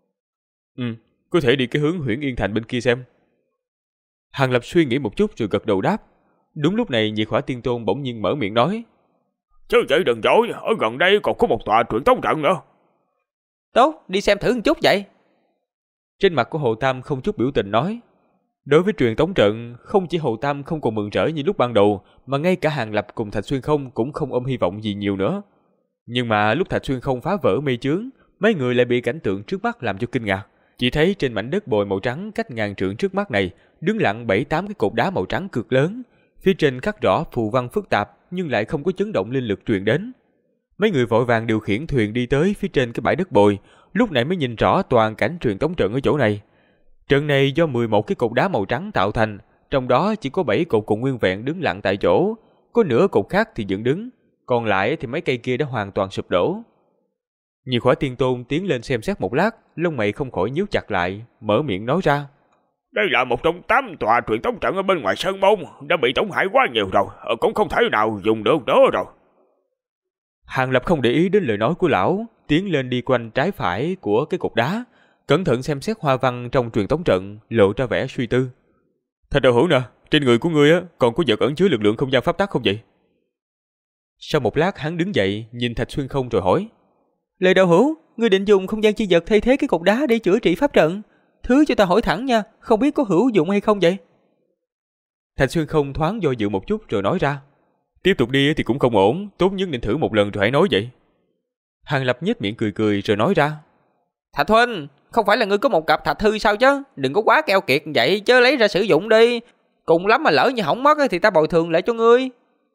Có thể đi cái hướng Huyễn Yên Thành bên kia xem. Hàng Lập suy nghĩ một chút rồi gật đầu đáp. Đúng lúc này Diệt Hỏa Tiên Tôn bỗng nhiên mở miệng nói. Chứ vậy đừng dối, ở gần đây còn có một tòa truyền tống trận nữa. Tốt, đi xem thử một chút vậy. Trên mặt của Hồ Tam không chút biểu tình nói. Đối với truyền tống trận, không chỉ Hồ Tam không còn mừng rỡ như lúc ban đầu, mà ngay cả Hàng Lập cùng Thạch Xuyên Không cũng không ôm hy vọng gì nhiều nữa. Nhưng mà lúc Thạch Xuyên Không phá vỡ mây chướng, mấy người lại bị cảnh tượng trước mắt làm cho kinh ngạc. Chỉ thấy trên mảnh đất bồi màu trắng cách 1000 trượng trước mắt này, đứng lặng 7-8 cái cột đá màu trắng cực lớn, phía trên khắc rõ phù văn phức tạp nhưng lại không có chấn động linh lực truyền đến. Mấy người vội vàng điều khiển thuyền đi tới phía trên cái bãi đất bồi, lúc này mới nhìn rõ toàn cảnh truyền tống trận ở chỗ này. Trận này do 11 cái cột đá màu trắng tạo thành, trong đó chỉ có 7 cột còn nguyên vẹn đứng lặng tại chỗ, có nửa cột khác thì dựng đứng, còn lại thì mấy cây kia đã hoàn toàn sụp đổ. Diệt Hỏa Tiên Tôn tiến lên xem xét một lát, lông mày không khỏi nhíu chặt lại, mở miệng nói ra. Đây là một trong 8 tòa truyền tống trận ở bên ngoài sơn môn, đã bị tổn hại quá nhiều rồi, cũng không thể nào dùng được nữa rồi. Hàng Lập không để ý đến lời nói của lão, tiến lên đi quanh trái phải của cái cột đá, cẩn thận xem xét hoa văn trong truyền tống trận, lộ ra vẻ suy tư. Thạch Đạo Hữu nè, trên người của ngươi á còn có vật ẩn chứa lực lượng không gian pháp tắc không vậy? Sau một lát hắn đứng dậy, nhìn Thạch Xuyên Không rồi hỏi. Lệ Đạo Hữu, ngươi định dùng không gian chi vật thay thế cái cột đá để chữa trị pháp trận? Thứ cho ta hỏi thẳng nha, không biết có hữu dụng hay không vậy? Thạch Xuyên Không thoáng do dự một chút rồi nói ra. Tiếp tục đi thì cũng không ổn, tốt nhất nên thử một lần rồi hãy nói vậy. Hàng Lập nhếch miệng cười cười rồi nói ra. Thạch huynh, không phải là ngươi có một cặp thạch hư sao chứ? Đừng có quá keo kiệt vậy chứ, lấy ra sử dụng đi. Cùng lắm mà lỡ như hỏng mất thì ta bồi thường lại cho ngươi.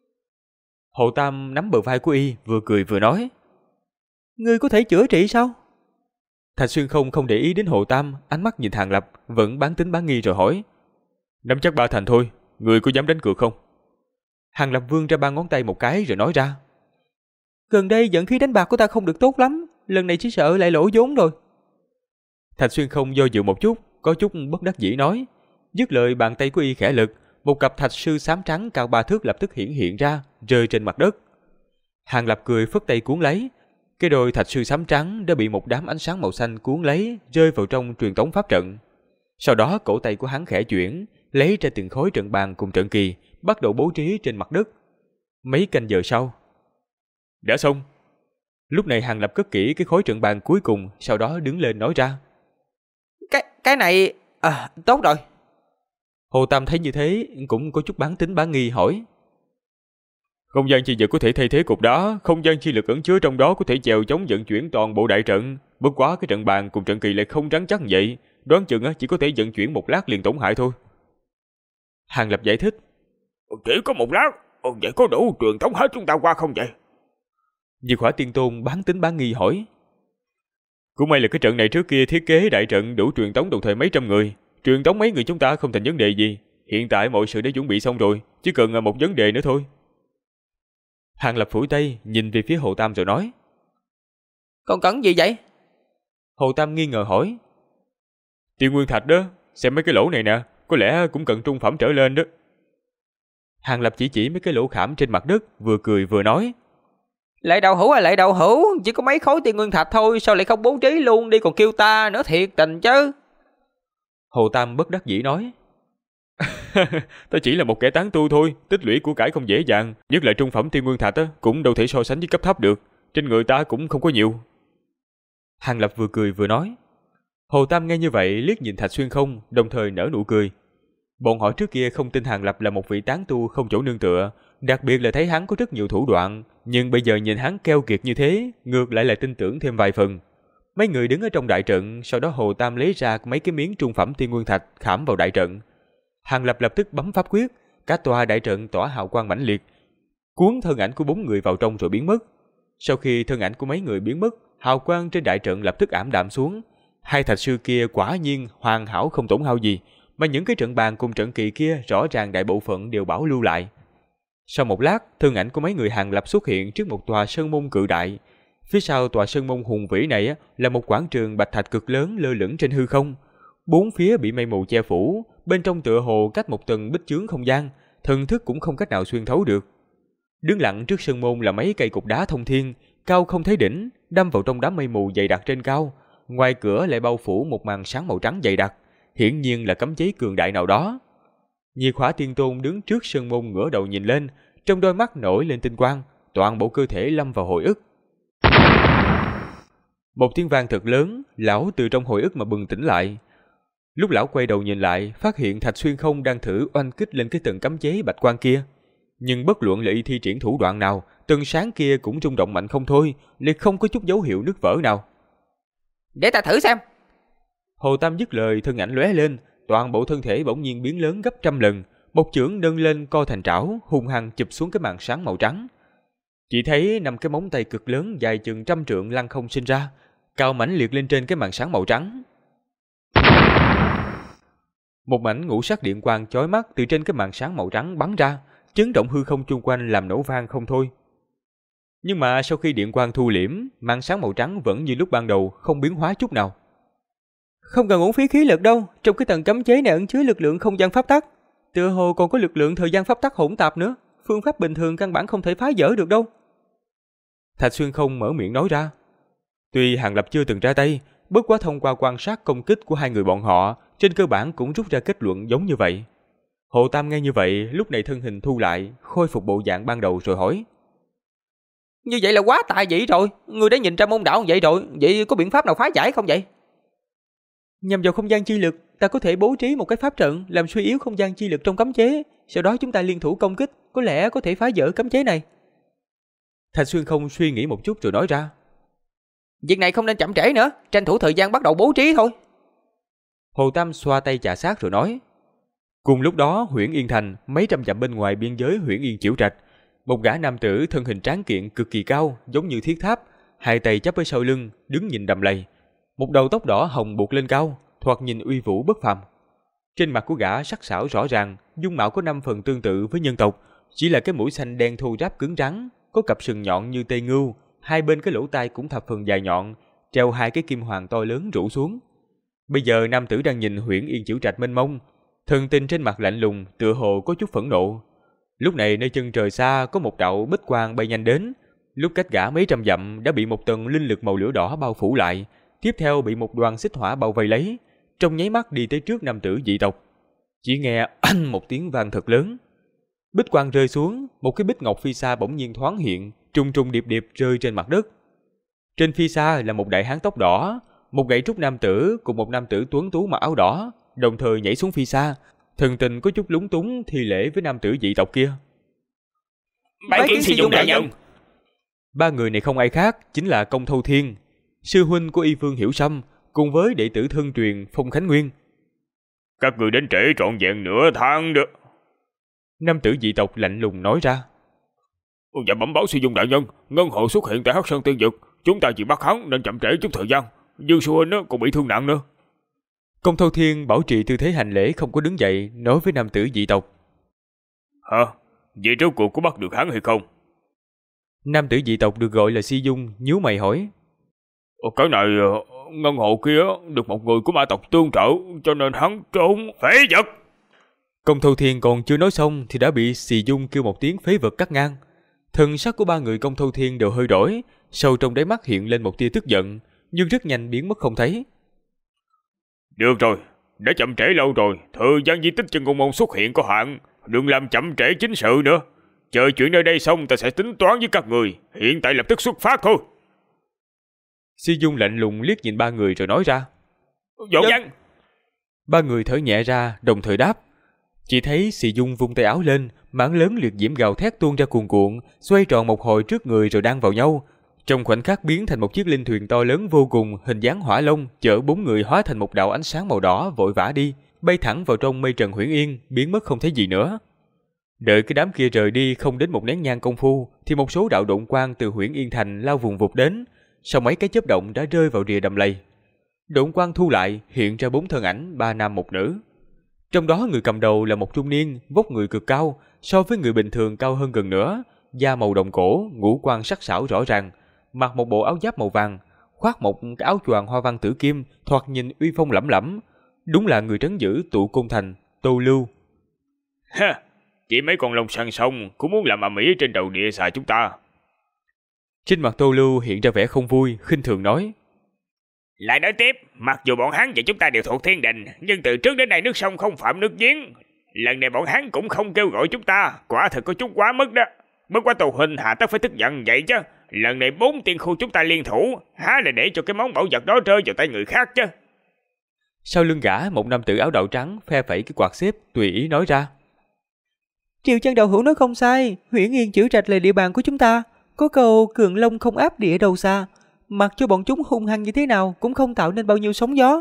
Hồ Tam nắm bờ vai của y, vừa cười vừa nói. Ngươi có thể chữa trị sao? Thạch Xuyên không để ý đến Hồ Tam, ánh mắt nhìn Hàng Lập, vẫn bán tính bán nghi rồi hỏi. Nắm chắc 3 thành thôi, ngươi có dám đánh cược không? Hàng Lập vươn ra 3 ngón tay một cái rồi nói ra. Gần đây vận khí đánh bạc của ta không được tốt lắm, lần này chỉ sợ lại lỗ vốn rồi. Thạch Xuyên Không do dự một chút, có chút bất đắc dĩ nói. Dứt lời bàn tay của y khẽ lực, một cặp thạch sư xám trắng cao 3 thước lập tức hiện ra, rơi trên mặt đất. Hàng Lập cười phất tay cuốn lấy. Cái đôi thạch sư xám trắng đã bị một đám ánh sáng màu xanh cuốn lấy, rơi vào trong truyền tống pháp trận. Sau đó cổ tay của hắn khẽ chuyển, lấy ra từng khối trận bàn cùng trận kỳ, bắt đầu bố trí trên mặt đất. Mấy canh giờ sau, đã xong. Lúc này Hàng Lập cất kỹ cái khối trận bàn cuối cùng, sau đó đứng lên nói ra. Cái này... tốt rồi. Hồ Tam thấy như thế, cũng có chút bán tính bán nghi hỏi. Không gian chi vật có thể thay thế cục đá, không gian chi lực ẩn chứa trong đó có thể chèo chống vận chuyển toàn bộ đại trận. Bất quá cái trận bàn cùng trận kỳ lại không rắn chắc vậy, đoán chừng chỉ có thể vận chuyển một lát liền tổn hại thôi. Hàng Lập giải thích. Chỉ có một lát, vậy có đủ truyền tống hết chúng ta qua không vậy? Diệt Hỏa Tiên Tôn bán tính bán nghi hỏi. Cũng may là cái trận này trước kia thiết kế đại trận đủ truyền tống đồng thời mấy trăm người. Truyền tống mấy người chúng ta không thành vấn đề gì. Hiện tại mọi sự đã chuẩn bị xong rồi, chỉ cần một vấn đề nữa thôi. Hàng Lập phủi tay, nhìn về phía Hồ Tam rồi nói. Còn cần gì vậy? Hồ Tam nghi ngờ hỏi. Tiên Nguyên Thạch đó, xem mấy cái lỗ này nè, có lẽ cũng cần trung phẩm trở lên đó. Hàng Lập chỉ mấy cái lỗ khảm trên mặt đất, vừa cười vừa nói. Lại đậu hũ lại đậu hũ, chỉ có mấy khối Tiên Nguyên Thạch thôi, sao lại không bố trí luôn đi còn kêu ta nữa, thiệt tình chứ. Hồ Tam bất đắc dĩ nói. Ta chỉ là một kẻ tán tu thôi, tích lũy của cải không dễ dàng, nhất là trung phẩm Tiên Nguyên Thạch cũng đâu thể so sánh với cấp thấp được, trên người ta cũng không có nhiều. Hàng Lập vừa cười vừa nói. Hồ Tam nghe như vậy liếc nhìn Thạch Xuyên Không, đồng thời nở nụ cười. Bọn họ trước kia không tin Hàng Lập là một vị tán tu không chỗ nương tựa, đặc biệt là thấy hắn có rất nhiều thủ đoạn, nhưng bây giờ nhìn hắn keo kiệt như thế, ngược lại là tin tưởng thêm vài phần. Mấy người đứng ở trong đại trận, sau đó Hồ Tam lấy ra mấy cái miếng trung phẩm Tiên Nguyên Thạch khảm vào đại trận. Hàng Lập lập tức bấm pháp quyết, cả tòa đại trận tỏa hào quang mãnh liệt, cuốn thân ảnh của 4 người vào trong rồi biến mất. Sau khi thân ảnh của mấy người biến mất, hào quang trên đại trận lập tức ảm đạm xuống. Hai thạch sư kia quả nhiên hoàn hảo không tổn hao gì, mà những cái trận bàn cùng trận kỳ kia rõ ràng đại bộ phận đều bảo lưu lại. Sau một lát, thân ảnh của mấy người Hàng Lập xuất hiện trước một tòa sơn môn cự đại. Phía sau tòa sơn môn hùng vĩ này là một quảng trường bạch thạch cực lớn lơ lửng trên hư không. Bốn phía bị mây mù che phủ, bên trong tựa hồ cách một tầng bích chướng không gian, thần thức cũng không cách nào xuyên thấu được. Đứng lặng trước sơn môn là mấy cây cục đá thông thiên, cao không thấy đỉnh, đâm vào trong đám mây mù dày đặc trên cao. Ngoài cửa lại bao phủ một màn sáng màu trắng dày đặc, hiển nhiên là cấm chế cường đại nào đó. Diệt Hỏa Tiên Tôn đứng trước sơn môn ngửa đầu nhìn lên, trong đôi mắt nổi lên tinh quang, toàn bộ cơ thể lâm vào hồi ức. Một tiếng vang thật lớn, lão từ trong hồi ức mà bừng tỉnh lại. Lúc lão quay đầu nhìn lại, phát hiện Thạch Xuyên Không đang thử oanh kích lên cái tầng cấm chế bạch quang kia. Nhưng bất luận là y thi triển thủ đoạn nào, tầng sáng kia cũng rung động mạnh không thôi, liệt không có chút dấu hiệu nứt vỡ nào. Để ta thử xem. Hồ Tam dứt lời, thân ảnh lóe lên, toàn bộ thân thể bỗng nhiên biến lớn gấp trăm lần, một chưởng nâng lên co thành trảo, hung hăng chụp xuống cái màn sáng màu trắng. Chỉ thấy 5 cái móng tay cực lớn dài chừng 100 trượng lăng không sinh ra, cao mãnh liệt lên trên cái màn sáng màu trắng. Một mảnh ngũ sắc điện quang chói mắt từ trên cái màn sáng màu trắng bắn ra, chấn động hư không chung quanh làm nổ vang không thôi. Nhưng mà sau khi điện quang thu liễm, màn sáng màu trắng vẫn như lúc ban đầu, không biến hóa chút nào. Không cần uổng phí khí lực đâu, trong cái tầng cấm chế này ẩn chứa lực lượng không gian pháp tắc, tựa hồ còn có lực lượng thời gian pháp tắc hỗn tạp nữa, phương pháp bình thường căn bản không thể phá vỡ được đâu. Thạch Xuyên Không mở miệng nói ra. Tuy Hàng Lập chưa từng ra tay, bất quá thông qua quan sát công kích của hai người bọn họ, trên cơ bản cũng rút ra kết luận giống như vậy. Hồ Tam nghe như vậy, lúc này thân hình thu lại, khôi phục bộ dạng ban đầu rồi hỏi. Như vậy là quá tà dị rồi, người đã nhìn ra môn đạo vậy rồi, vậy có biện pháp nào phá giải không vậy? Nhằm vào không gian chi lực, ta có thể bố trí một cái pháp trận làm suy yếu không gian chi lực trong cấm chế, sau đó chúng ta liên thủ công kích, có lẽ có thể phá vỡ cấm chế này. Thạch Xuyên Không suy nghĩ một chút rồi nói ra. Việc này không nên chậm trễ nữa, tranh thủ thời gian bắt đầu bố trí thôi. Hồ Tam xoa tay chà sát rồi nói. Cùng lúc đó, Huyễn Yên Thành, mấy trăm dặm bên ngoài biên giới Huyễn Yên Chiểu Trạch, một gã nam tử thân hình tráng kiện cực kỳ cao, giống như thiết tháp, hai tay chắp ở sau lưng, đứng nhìn đầm lầy, một đầu tóc đỏ hồng buộc lên cao, thoạt nhìn uy vũ bất phàm. Trên mặt của gã sắc sảo rõ ràng, dung mạo có 5 phần tương tự với nhân tộc, chỉ là cái mũi xanh đen thô ráp cứng rắn, có cặp sừng nhọn như tê ngưu, hai bên cái lỗ tai cũng thập phần dài nhọn, treo hai cái kim hoàng to lớn rủ xuống. Bây giờ nam tử đang nhìn Huyễn Yên Chiểu Trạch mênh mông, thần tình trên mặt lạnh lùng, tựa hồ có chút phẫn nộ. Lúc này nơi chân trời xa có một đạo bích quang bay nhanh đến, lúc cách gã mấy trăm dặm đã bị một tầng linh lực màu lửa đỏ bao phủ lại, tiếp theo bị một đoàn xích hỏa bao vây lấy, trong nháy mắt đi tới trước nam tử dị tộc. Chỉ nghe anh một tiếng vang thật lớn, bích quang rơi xuống, một cái bích ngọc phi sa bỗng nhiên thoáng hiện, trùng trùng điệp điệp rơi trên mặt đất. Trên phi sa là một đại hán tóc đỏ, một gậy trúc nam tử cùng một nam tử tuấn tú mặc áo đỏ, đồng thời nhảy xuống phi sa, thần tình có chút lúng túng thi lễ với nam tử dị tộc kia. Bái kiến sư dung đại nhân. Ba người này không ai khác, chính là Công Thâu Thiên, sư huynh của Y Vương Hiểu Sâm, cùng với đệ tử thân truyền Phong Khánh Nguyên. Các người đến trễ trọn vẹn nửa tháng được. Nam tử dị tộc lạnh lùng nói ra. Dạ bẩm báo Sư Dung đại nhân, Ngân Hộ xuất hiện tại Hắc Sơn Tiên Vực, chúng ta chỉ bắt hắn nên chậm trễ chút thời gian. Dương sư huynh còn bị thương nặng nữa. Công Thâu Thiên bảo trì tư thế hành lễ không có đứng dậy, nói với nam tử dị tộc. Hả? Vậy rốt cuộc có bắt được hắn hay không? Nam tử dị tộc được gọi là Si Dung, nhíu mày hỏi. Cái này, Ngân Hộ kia được một người của ma tộc tương trợ, cho nên hắn trốn phế vật. Công Thâu Thiên còn chưa nói xong thì đã bị Si Dung kêu một tiếng phế vật cắt ngang. Thần sắc của ba người Công Thâu Thiên đều hơi đổi, sâu trong đáy mắt hiện lên một tia tức giận, nhưng rất nhanh biến mất không thấy. Được rồi, đã chậm trễ lâu rồi, thời gian di tích chân ngôn môn xuất hiện có hạn, đừng làm chậm trễ chính sự nữa. Chờ chuyện nơi đây xong ta sẽ tính toán với các người, hiện tại lập tức xuất phát thôi. Si Dung lạnh lùng liếc nhìn ba người rồi nói ra. Dọn dàng. Ba người thở nhẹ ra, đồng thời đáp. Chỉ thấy Si Dung vung tay áo lên, mảng lớn liệt diễm gào thét tuôn ra cuồn cuộn, xoay tròn một hồi trước người rồi đan vào nhau. Trong khoảnh khắc biến thành một chiếc linh thuyền to lớn vô cùng, hình dáng hỏa long, chở 4 người hóa thành một đạo ánh sáng màu đỏ vội vã đi, bay thẳng vào trong mây trần Huyễn Yên, biến mất không thấy gì nữa. Đợi cái đám kia rời đi không đến một nén nhang công phu, thì một số đạo độn quang từ Huyễn Yên thành lao vùng vụt đến, sau mấy cái chớp động đã rơi vào rìa đầm lầy. Độn quang thu lại, hiện ra 4 thân ảnh, 3 nam 1 nữ. Trong đó người cầm đầu là một trung niên, vóc người cực cao, so với người bình thường cao hơn gần nữa, da màu đồng cổ, ngũ quan sắc sảo rõ ràng, mặc một bộ áo giáp màu vàng, khoác một cái áo choàng hoa văn tử kim, thoạt nhìn uy phong lẫm lẫm, đúng là người trấn giữ Tụ Côn Thành, Tô Lưu. Ha, chỉ mấy con lông săn sông cũng muốn làm ầm ĩ trên đầu địa xà chúng ta. Trên mặt Tô Lưu hiện ra vẻ không vui, khinh thường nói. Lại nói tiếp, mặc dù bọn hắn và chúng ta đều thuộc thiên đình, nhưng từ trước đến nay nước sông không phạm nước giếng. Lần này bọn hắn cũng không kêu gọi chúng ta, quả thật có chút quá mức đó. Bất quá Tô huynh hạ tất phải tức giận vậy chứ. Lần này 4 tiên khu chúng ta liên thủ, há là để cho cái món bảo vật đó rơi vào tay người khác chứ. Sau lưng gã, một nam tử áo đạo trắng phe phẩy cái quạt xếp tùy ý nói ra. Triều Chân đạo hữu nói không sai, Huyễn Yên Chữ Trạch là địa bàn của chúng ta. Có câu cường long không áp địa đầu xa, mặc cho bọn chúng hung hăng như thế nào cũng không tạo nên bao nhiêu sóng gió.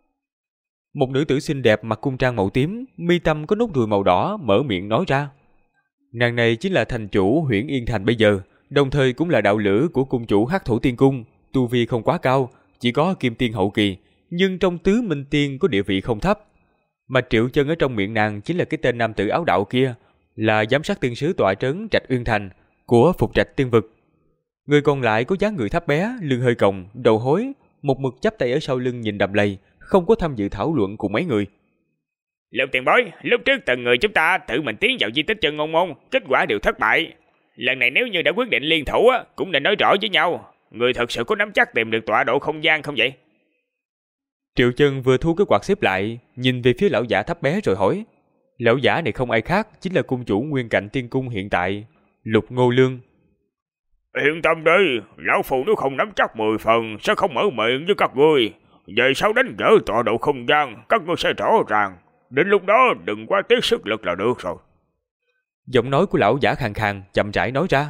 Một nữ tử xinh đẹp mặc cung trang màu tím, mi tâm có nốt ruồi màu đỏ, mở miệng nói ra. Nàng này chính là thành chủ Huyễn Yên Thành bây giờ, đồng thời cũng là đạo lữ của cung chủ Hắc Thổ Tiên Cung, tu vi không quá cao, chỉ có kim tiên hậu kỳ, nhưng trong tứ minh tiên có địa vị không thấp. Mà Triệu Chân ở trong miệng nàng chính là cái tên nam tử áo đạo kia, là giám sát tiên sứ tọa trấn Trạch Uyên Thành của Phục Trạch Tiên Vực. Người còn lại có dáng người thấp bé, lưng hơi còng, đầu hối, một mực chắp tay ở sau lưng nhìn đầm lầy, không có tham dự thảo luận cùng mấy người. Lục tiền bối, lúc trước từng người chúng ta tự mình tiến vào di tích chân ngôn môn, kết quả đều thất bại. Lần này nếu như đã quyết định liên thủ cũng nên nói rõ với nhau. Người thật sự có nắm chắc tìm được tọa độ không gian không vậy? Triệu Chân vừa thu cái quạt xếp lại, nhìn về phía lão giả thấp bé rồi hỏi. Lão giả này không ai khác, chính là cung chủ Nguyên Cạnh Tiên Cung hiện tại, Lục Ngô Lương. Yên tâm đi, lão phù nếu không nắm chắc 10 phần sẽ không mở miệng với các ngươi. Về sau đánh gỡ tọa độ không gian, các ngươi sẽ rõ ràng. Đến lúc đó đừng quá tiếc sức lực là được rồi. Giọng nói của lão giả khàn khàn, chậm rãi nói ra.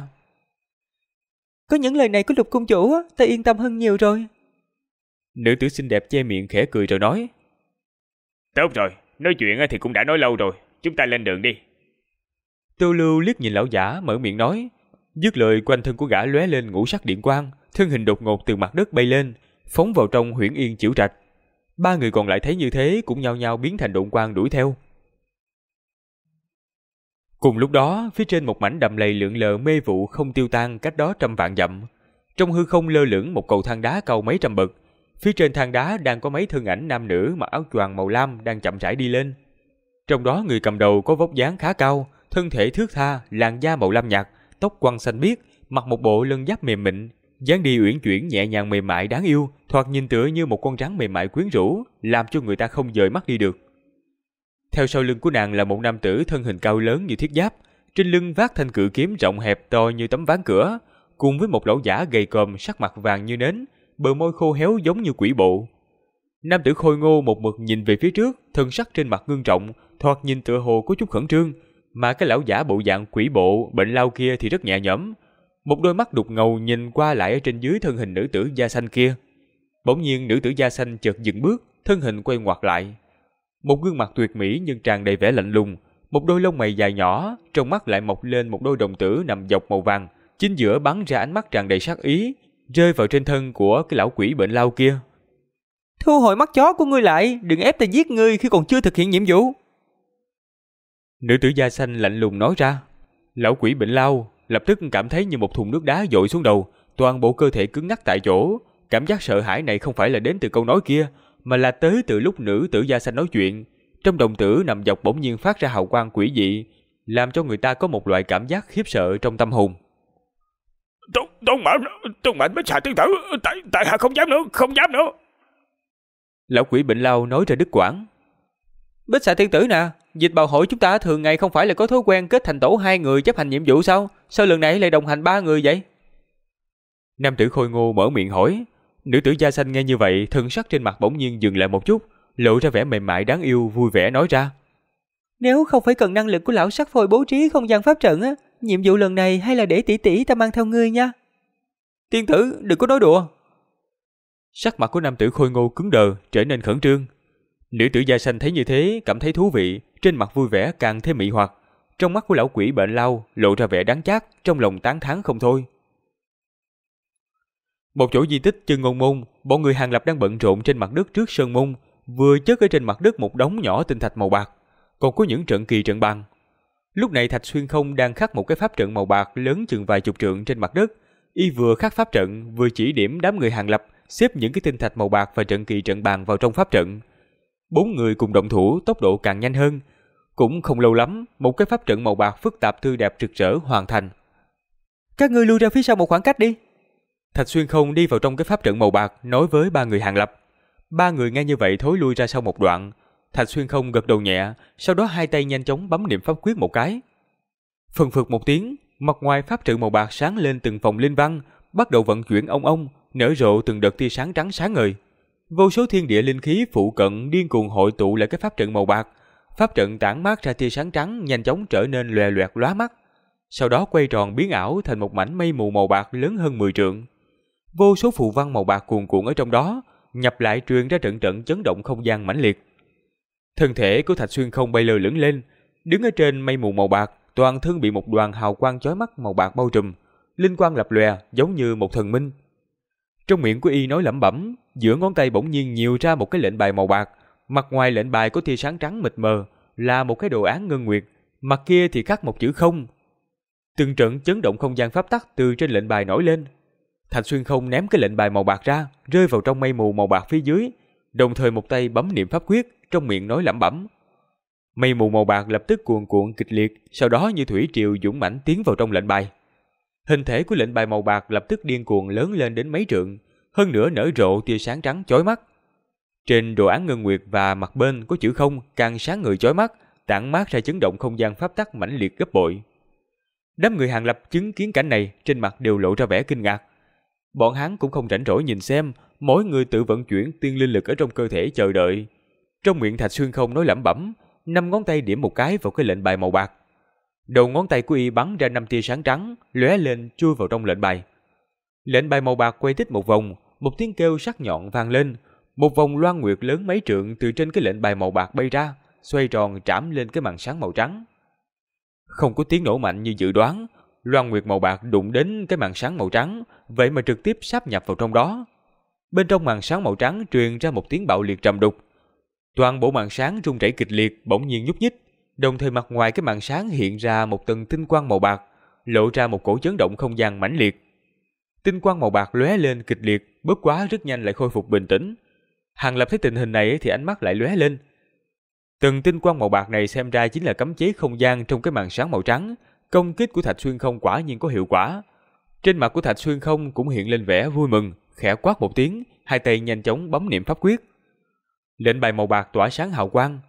Có những lời này của Lục cung chủ, ta yên tâm hơn nhiều rồi. Nữ tử xinh đẹp che miệng khẽ cười rồi nói. Tốt rồi, nói chuyện thì cũng đã nói lâu rồi, chúng ta lên đường đi. Tô Lưu liếc nhìn lão giả mở miệng nói. Dứt lời, quanh thân của gã lóe lên ngũ sắc điện quang, thân hình đột ngột từ mặt đất bay lên, phóng vào trong Huyễn Yên Chữ Trạch. Ba người còn lại thấy như thế cũng nhao nhao biến thành độn quang đuổi theo. Cùng lúc đó, phía trên một mảnh đầm lầy lượn lờ mê vụ không tiêu tan cách đó trăm vạn dặm. Trong hư không lơ lửng một cầu thang đá cao mấy trăm bậc. Phía trên thang đá đang có mấy thân ảnh nam nữ mặc áo choàng màu lam đang chậm rãi đi lên. Trong đó người cầm đầu có vóc dáng khá cao, thân thể thướt tha, làn da màu lam nhạt, tóc quăn xanh biếc, mặc một bộ lân giáp mềm mịn, dáng đi uyển chuyển nhẹ nhàng mềm mại đáng yêu, thoạt nhìn tựa như một con rắn mềm mại quyến rũ, làm cho người ta không dời mắt đi được. Theo sau lưng của nàng là một nam tử thân hình cao lớn như thiết giáp, trên lưng vác thanh cự kiếm rộng hẹp to như tấm ván cửa, cùng với một lão giả gầy còm sắc mặt vàng như nến, bờ môi khô héo giống như quỷ bộ. Nam tử khôi ngô một mực nhìn về phía trước, thân sắc trên mặt ngưng trọng, thoạt nhìn tựa hồ có chút khẩn trương, mà cái lão giả bộ dạng quỷ bộ bệnh lao kia thì rất nhẹ nhõm. Một đôi mắt đục ngầu nhìn qua lại ở trên dưới thân hình nữ tử da xanh kia. Bỗng nhiên nữ tử da xanh chợt dừng bước, thân hình quay ngoặt lại. Một gương mặt tuyệt mỹ nhưng tràn đầy vẻ lạnh lùng, Một đôi lông mày dài nhỏ, trong mắt lại mọc lên một đôi đồng tử nằm dọc màu vàng, chính giữa bắn ra ánh mắt tràn đầy sát ý, rơi vào trên thân của cái lão quỷ bệnh lao kia. Thu hồi mắt chó của ngươi lại, đừng ép ta giết ngươi khi còn chưa thực hiện nhiệm vụ. Nữ tử da xanh lạnh lùng nói ra. Lão quỷ bệnh lao lập tức cảm thấy như một thùng nước đá dội xuống đầu, toàn bộ cơ thể cứng ngắc tại chỗ. Cảm giác sợ hãi này không phải là đến từ câu nói kia, mà là tới từ lúc nữ tử da xanh nói chuyện. Trong đồng tử nằm dọc bỗng nhiên phát ra hào quang quỷ dị, làm cho người ta có một loại cảm giác khiếp sợ trong tâm hồn. Tôn mệnh Bích Xà tiên tử, tại hạ không dám nữa. Lão quỷ bệnh lao nói ra đứt quãng. Bích Xà tiên tử nè, dịch bào hội chúng ta thường ngày không phải là có thói quen kết thành tổ 2 người chấp hành nhiệm vụ sao? Sao lần này lại đồng hành 3 người vậy? Nam tử khôi ngô mở miệng hỏi. Nữ tử da xanh nghe như vậy, thân sắc trên mặt bỗng nhiên dừng lại một chút, lộ ra vẻ mềm mại đáng yêu, vui vẻ nói ra. Nếu không phải cần năng lực của lão sắc phôi bố trí không gian pháp trận á, nhiệm vụ lần này hay là để tỷ tỷ ta mang theo ngươi nha. Tiên tử, đừng có nói đùa. Sắc mặt của nam tử khôi ngô cứng đờ, trở nên khẩn trương. Nữ tử da xanh thấy như thế, cảm thấy thú vị, trên mặt vui vẻ càng thêm mị hoặc. Trong mắt của lão quỷ bệnh lao lộ ra vẻ đáng chát, trong lòng tán thán không thôi. Một chỗ di tích Chân Ngôn Môn, bọn người Hàng Lập đang bận rộn trên mặt đất trước sơn môn, vừa chất ở trên mặt đất một đống nhỏ tinh thạch màu bạc, còn có những trận kỳ trận bàn. Lúc này Thạch Xuyên Không đang khắc một cái pháp trận màu bạc lớn chừng vài chục trượng trên mặt đất, y vừa khắc pháp trận vừa chỉ điểm đám người Hàng Lập xếp những cái tinh thạch màu bạc và trận kỳ trận bàn vào trong pháp trận. 4 người cùng động thủ, tốc độ càng nhanh hơn. Cũng không lâu lắm, một cái pháp trận màu bạc phức tạp tươi đẹp rực rỡ hoàn thành. Các ngươi lui ra phía sau một khoảng cách đi. Thạch Xuyên Không đi vào trong cái pháp trận màu bạc, nói với 3 người Hàng Lập. 3 người nghe như vậy thối lui ra sau một đoạn. Thạch Xuyên Không gật đầu nhẹ, sau đó hai tay nhanh chóng bấm niệm pháp quyết một cái. Phần phật một tiếng, mặt ngoài pháp trận màu bạc sáng lên từng vòng linh văn, bắt đầu vận chuyển ong, nở rộ từng đợt tia sáng trắng sáng ngời. Vô số thiên địa linh khí phụ cận điên cuồng hội tụ lại cái pháp trận màu bạc. Pháp trận tản mát ra tia sáng trắng nhanh chóng trở nên lòe loẹt lóa mắt. Sau đó quay tròn biến ảo thành một mảnh mây mù màu bạc lớn hơn 10 trượng. Vô số phù văn màu bạc cuồn cuộn ở trong đó, nhập lại truyền ra trận trận chấn động không gian mãnh liệt. Thân thể của Thạch Xuyên Không bay lơ lửng lên, đứng ở trên mây mù màu bạc, toàn thân bị một đoàn hào quang chói mắt màu bạc bao trùm, linh quang lập lòe giống như một thần minh. Trong miệng của y nói lẩm bẩm, giữa ngón tay bỗng nhiên nhiều ra một cái lệnh bài màu bạc, mặt ngoài lệnh bài có tia sáng trắng mịt mờ, là một cái đồ án ngân nguyệt, mặt kia thì khắc một chữ không. Từng trận chấn động không gian pháp tắc từ trên lệnh bài nổi lên. Thạch Xuyên Không ném cái lệnh bài màu bạc ra, rơi vào trong mây mù màu bạc phía dưới, đồng thời một tay bấm niệm pháp quyết, trong miệng nói lẩm bẩm. Mây mù màu bạc lập tức cuồn cuộn kịch liệt, sau đó như thủy triều dũng mãnh tiến vào trong lệnh bài. Hình thể của lệnh bài màu bạc lập tức điên cuồng lớn lên đến mấy trượng, hơn nữa nở rộ tia sáng trắng chói mắt. Trên đồ án ngân nguyệt và mặt bên có chữ không càng sáng ngời chói mắt, tản mát ra chấn động không gian pháp tắc mãnh liệt gấp bội. Đám người Hàng Lập chứng kiến cảnh này, trên mặt đều lộ ra vẻ kinh ngạc. Bọn hắn cũng không rảnh rỗi nhìn xem, mỗi người tự vận chuyển tiên linh lực ở trong cơ thể chờ đợi. Trong miệng Thạch Xuyên Không nói lẩm bẩm, 5 ngón tay điểm một cái vào cái lệnh bài màu bạc. Đầu ngón tay của y bắn ra 5 tia sáng trắng, lóe lên chui vào trong lệnh bài. Lệnh bài màu bạc quay tích một vòng, một tiếng kêu sắc nhọn vang lên, một vòng loan nguyệt lớn mấy trượng từ trên cái lệnh bài màu bạc bay ra, xoay tròn trảm lên cái màn sáng màu trắng. Không có tiếng nổ mạnh như dự đoán, loan nguyệt màu bạc đụng đến cái màn sáng màu trắng, vậy mà trực tiếp sáp nhập vào trong đó. Bên trong màn sáng màu trắng truyền ra một tiếng bạo liệt trầm đục. Toàn bộ màn sáng rung rẩy kịch liệt, bỗng nhiên nhúc nhích, đồng thời mặt ngoài cái màn sáng hiện ra một tầng tinh quang màu bạc, lộ ra một cổ chấn động không gian mãnh liệt. Tinh quang màu bạc lóe lên kịch liệt, bất quá rất nhanh lại khôi phục bình tĩnh. Hàng Lập thấy tình hình này thì ánh mắt lại lóe lên. Tầng tinh quang màu bạc này xem ra chính là cấm chế không gian trong cái màn sáng màu trắng, công kích của Thạch Xuyên Không quả nhiên có hiệu quả. Trên mặt của Thạch Xuyên Không cũng hiện lên vẻ vui mừng, khẽ quát một tiếng, hai tay nhanh chóng bấm niệm pháp quyết. Lệnh bài màu bạc tỏa sáng hào quang.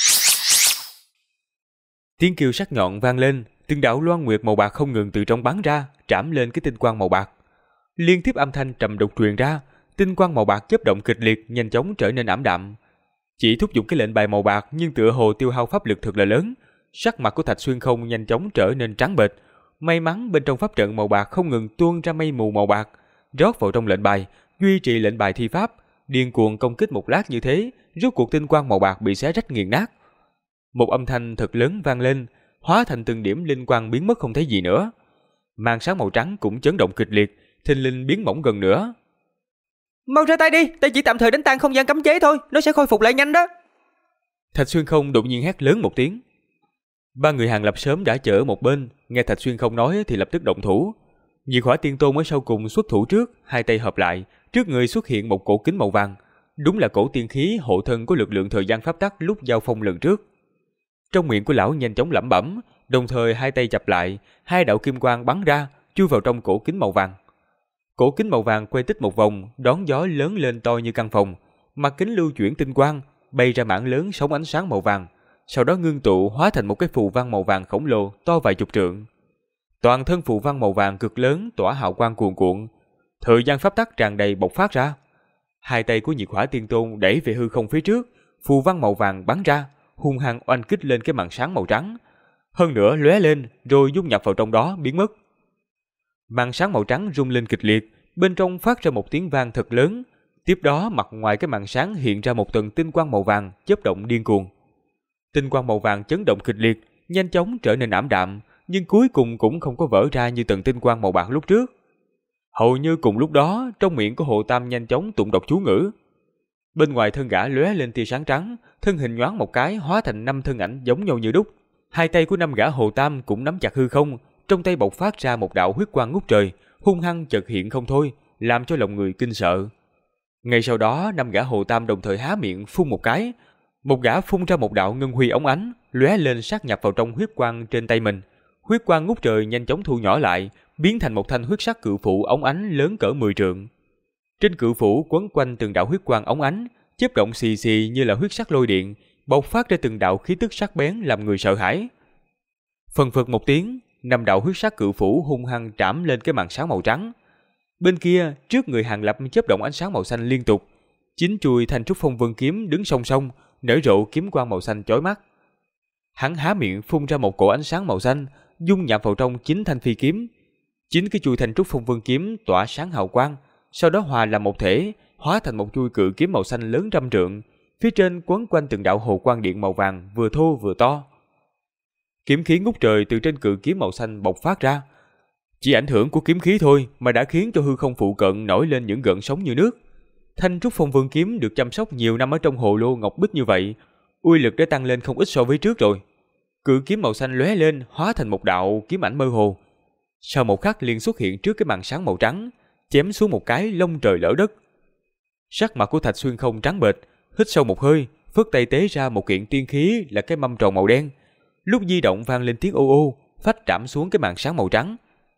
Tiếng kêu sắc nhọn vang lên, từng đạo loan nguyệt màu bạc không ngừng từ trong bắn ra, trảm lên cái tinh quang màu bạc. Liên tiếp âm thanh trầm đục truyền ra, tinh quang màu bạc chớp động kịch liệt, nhanh chóng trở nên ảm đạm. Chỉ thúc giục cái lệnh bài màu bạc nhưng tựa hồ tiêu hao pháp lực thật là lớn. Sắc mặt của Thạch Xuyên Không nhanh chóng trở nên trắng bệch. May mắn bên trong pháp trận màu bạc không ngừng tuôn ra mây mù màu bạc, rót vào trong lệnh bài, duy trì lệnh bài thi pháp, điên cuồng công kích một lát như thế, rốt cuộc tinh quang màu bạc bị xé rách nghiền nát. Một âm thanh thật lớn vang lên, hóa thành từng điểm linh quang biến mất không thấy gì nữa. Màn sáng màu trắng cũng chấn động kịch liệt, thình lình biến mỏng gần nữa. Mau ra tay đi, ta chỉ tạm thời đánh tan không gian cấm chế thôi, nó sẽ khôi phục lại nhanh đó. Thạch Xuyên Không đột nhiên hét lớn một tiếng. Ba người Hàng Lập sớm đã chờ ở một bên, nghe Thạch Xuyên Không nói thì lập tức động thủ. Diệt Hỏa Tiên Tôn ở sau cùng xuất thủ trước, hai tay hợp lại, trước người xuất hiện một cổ kính màu vàng, đúng là cổ tiên khí hộ thân của lực lượng thời gian pháp tắc lúc giao phong lần trước. Trong miệng của lão nhanh chóng lẩm bẩm, đồng thời hai tay chập lại, hai đạo kim quang bắn ra, chui vào trong cổ kính màu vàng. Cổ kính màu vàng quay tích một vòng, đón gió lớn lên to như căn phòng, mặt kính lưu chuyển tinh quang, bay ra mảng lớn sóng ánh sáng màu vàng, sau đó ngưng tụ hóa thành một cái phù văn màu vàng khổng lồ to vài chục trượng. Toàn thân phù văn màu vàng cực lớn tỏa hào quang cuồn cuộn, thời gian pháp tắc tràn đầy bộc phát ra. Hai tay của Diệt Hỏa Tiên Tôn đẩy về hư không phía trước, phù văn màu vàng bắn ra, hung hăng oanh kích lên cái màn sáng màu trắng. Hơn nữa lóe lên rồi dung nhập vào trong đó biến mất. Màn sáng màu trắng rung lên kịch liệt, bên trong phát ra một tiếng vang thật lớn. Tiếp đó mặt ngoài cái màn sáng hiện ra một tầng tinh quang màu vàng chớp động điên cuồng. Tinh quang màu vàng chấn động kịch liệt, nhanh chóng trở nên ảm đạm, nhưng cuối cùng cũng không có vỡ ra như tầng tinh quang màu bạc lúc trước. Hầu như cùng lúc đó, trong miệng của Hồ Tam nhanh chóng tụng đọc chú ngữ. Bên ngoài thân gã lóe lên tia sáng trắng, thân hình nhoáng một cái hóa thành 5 thân ảnh giống nhau như đúc. Hai tay của 5 gã Hồ Tam cũng nắm chặt hư không, trong tay bộc phát ra một đạo huyết quang ngút trời, hung hăng chợt hiện không thôi, làm cho lòng người kinh sợ. Ngay sau đó, 5 gã Hồ Tam đồng thời há miệng phun một cái, một gã phun ra một đạo ngân huy óng ánh, lóe lên sát nhập vào trong huyết quang trên tay mình. Huyết quang ngút trời nhanh chóng thu nhỏ lại, biến thành một thanh huyết sắc cự phủ óng ánh lớn cỡ 10 trượng. Trên cự phủ quấn quanh từng đạo huyết quang óng ánh, chớp động xì xì như là huyết sắc lôi điện, bộc phát ra từng đạo khí tức sắc bén làm người sợ hãi. Phần phật một tiếng, 5 đạo huyết sắc cự phủ hung hăng trảm lên cái màn sáng màu trắng. Bên kia, trước người Hàng Lập chớp động ánh sáng màu xanh liên tục. 9 chuôi thanh trúc phong vân kiếm đứng song song, nở rộ kiếm quang màu xanh chói mắt. Hắn há miệng phun ra một cổ ánh sáng màu xanh, dung nhập vào trong 9 thanh phi kiếm. 9 cái chuôi thanh trúc phong vân kiếm tỏa sáng hào quang, sau đó hòa làm một thể, hóa thành một chuôi cự kiếm màu xanh lớn trăm trượng, phía trên quấn quanh từng đạo hồ quang điện màu vàng vừa thô vừa to. Kiếm khí ngút trời từ trên cự kiếm màu xanh bộc phát ra. Chỉ ảnh hưởng của kiếm khí thôi mà đã khiến cho hư không phụ cận nổi lên những gợn sóng như nước. Thanh trúc phong vân kiếm được chăm sóc nhiều năm ở trong hồ lô ngọc bích như vậy, uy lực đã tăng lên không ít so với trước rồi. Cự kiếm màu xanh lóe lên hóa thành một đạo kiếm ảnh mơ hồ. Sau một khắc liền xuất hiện trước cái màn sáng màu trắng, chém xuống một cái lông trời lở đất. Sắc mặt của Thạch Xuyên Không trắng bệch, hít sâu một hơi, phất tay tế ra một kiện tiên khí là cái mâm tròn màu đen. Lúc di động vang lên tiếng ô ô, phách trảm xuống cái màn sáng màu trắng.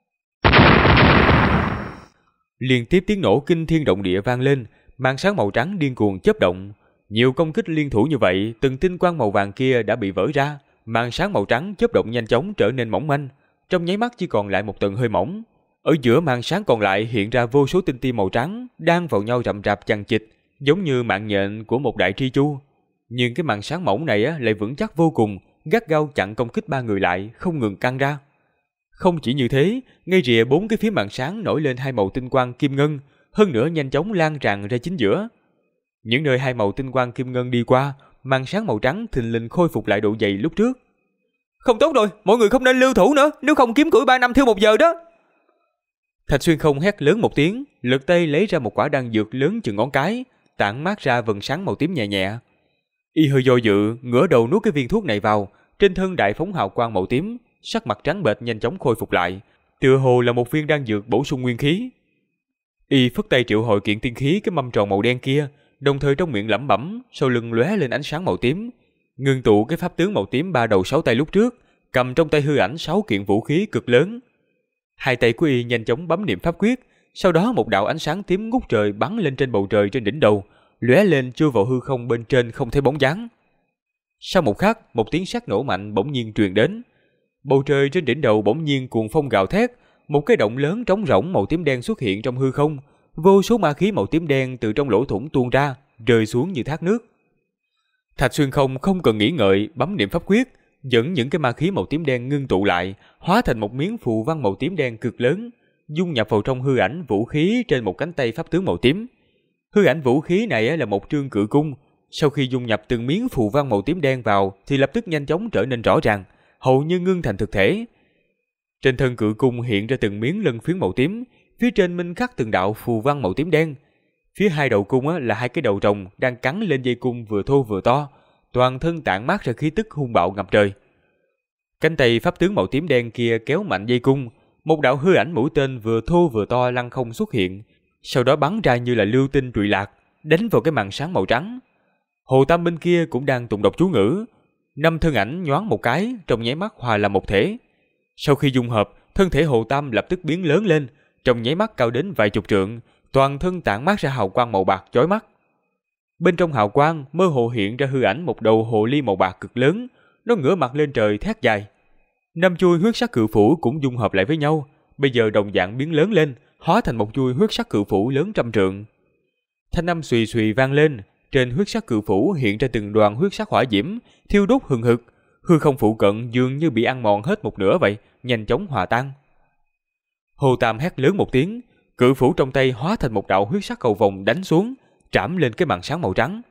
Liên tiếp tiếng nổ kinh thiên động địa vang lên, màn sáng màu trắng điên cuồng chớp động. Nhiều công kích liên thủ như vậy, từng tinh quang màu vàng kia đã bị vỡ ra, màn sáng màu trắng chớp động nhanh chóng trở nên mỏng manh, trong nháy mắt chỉ còn lại một tầng hơi mỏng. Ở giữa màn sáng còn lại hiện ra vô số tinh ti màu trắng đang vào nhau rậm rạp chằng chịt, giống như mạng nhện của một đại tri chu. Nhưng cái màn sáng mỏng này lại vững chắc vô cùng, gắt gao chặn công kích ba người lại, không ngừng căng ra. Không chỉ như thế, ngay rìa 4 cái phía màn sáng nổi lên 2 màu tinh quang kim ngân, hơn nữa nhanh chóng lan tràn ra chính giữa. Những nơi 2 màu tinh quang kim ngân đi qua, màn sáng màu trắng thình lình khôi phục lại độ dày lúc trước. Không tốt rồi, mọi người không nên lưu thủ nữa, nếu không kiếm củi 3 năm thiêu 1 giờ đó. Thạch Xuyên Không hét lớn một tiếng, lật tay lấy ra một quả đan dược lớn chừng ngón cái, tản mát ra vầng sáng màu tím nhẹ nhẹ. Y hơi do dự, ngửa đầu nuốt cái viên thuốc này vào, trên thân đại phóng hào quang màu tím, sắc mặt trắng bệch nhanh chóng khôi phục lại, tựa hồ là một viên đan dược bổ sung nguyên khí. Y phất tay triệu hồi kiện tiên khí cái mâm tròn màu đen kia, đồng thời trong miệng lẩm bẩm, sau lưng lóe lên ánh sáng màu tím, ngưng tụ cái pháp tướng màu tím 3 đầu 6 tay lúc trước, cầm trong tay hư ảnh 6 kiện vũ khí cực lớn. Hai tay của Y nhanh chóng bấm niệm pháp quyết, sau đó một đạo ánh sáng tím ngút trời bắn lên trên bầu trời trên đỉnh đầu, lóe lên chui vào hư không bên trên không thấy bóng dáng. Sau một khắc, một tiếng sét nổ mạnh bỗng nhiên truyền đến. Bầu trời trên đỉnh đầu bỗng nhiên cuồng phong gào thét, một cái động lớn trống rỗng màu tím đen xuất hiện trong hư không, vô số ma khí màu tím đen từ trong lỗ thủng tuôn ra, rơi xuống như thác nước. Thạch Xuyên Không không cần nghĩ ngợi, bấm niệm pháp quyết, dẫn những cái ma khí màu tím đen ngưng tụ lại, hóa thành một miếng phù văn màu tím đen cực lớn, dung nhập vào trong hư ảnh vũ khí trên một cánh tay pháp tướng màu tím. Hư ảnh vũ khí này là một trương cự cung, sau khi dung nhập từng miếng phù văn màu tím đen vào thì lập tức nhanh chóng trở nên rõ ràng, hầu như ngưng thành thực thể. Trên thân cự cung hiện ra từng miếng lân phiến màu tím, phía trên minh khắc từng đạo phù văn màu tím đen. Phía hai đầu cung là hai cái đầu rồng đang cắn lên dây cung vừa thô vừa to, toàn thân tản mát ra khí tức hung bạo ngập trời. Cánh tay pháp tướng màu tím đen kia kéo mạnh dây cung, một đạo hư ảnh mũi tên vừa thô vừa to lăng không xuất hiện, sau đó bắn ra như là lưu tinh trụy lạc, đánh vào cái màn sáng màu trắng. Hồ Tam bên kia cũng đang tụng đọc chú ngữ, 5 thân ảnh nhoáng một cái, trong nháy mắt hòa làm một thể. Sau khi dung hợp, thân thể Hồ Tam lập tức biến lớn lên, trong nháy mắt cao đến vài chục trượng, toàn thân tản mát ra hào quang màu bạc chói mắt. Bên trong hào quang mơ hồ hiện ra hư ảnh một đầu hồ ly màu bạc cực lớn, nó ngửa mặt lên trời thét dài. 5 chuôi huyết sắc cự phủ cũng dung hợp lại với nhau, bây giờ đồng dạng biến lớn lên, hóa thành một chuôi huyết sắc cự phủ lớn trăm trượng. Thanh âm xùy xùy vang lên, trên huyết sắc cự phủ hiện ra từng đoàn huyết sắc hỏa diễm, thiêu đốt hừng hực, hư không phụ cận dường như bị ăn mòn hết một nửa vậy, nhanh chóng hòa tan. Hồ Tam hét lớn một tiếng, cự phủ trong tay hóa thành một đạo huyết sắc cầu vồng đánh xuống, trảm lên cái màn sáng màu trắng.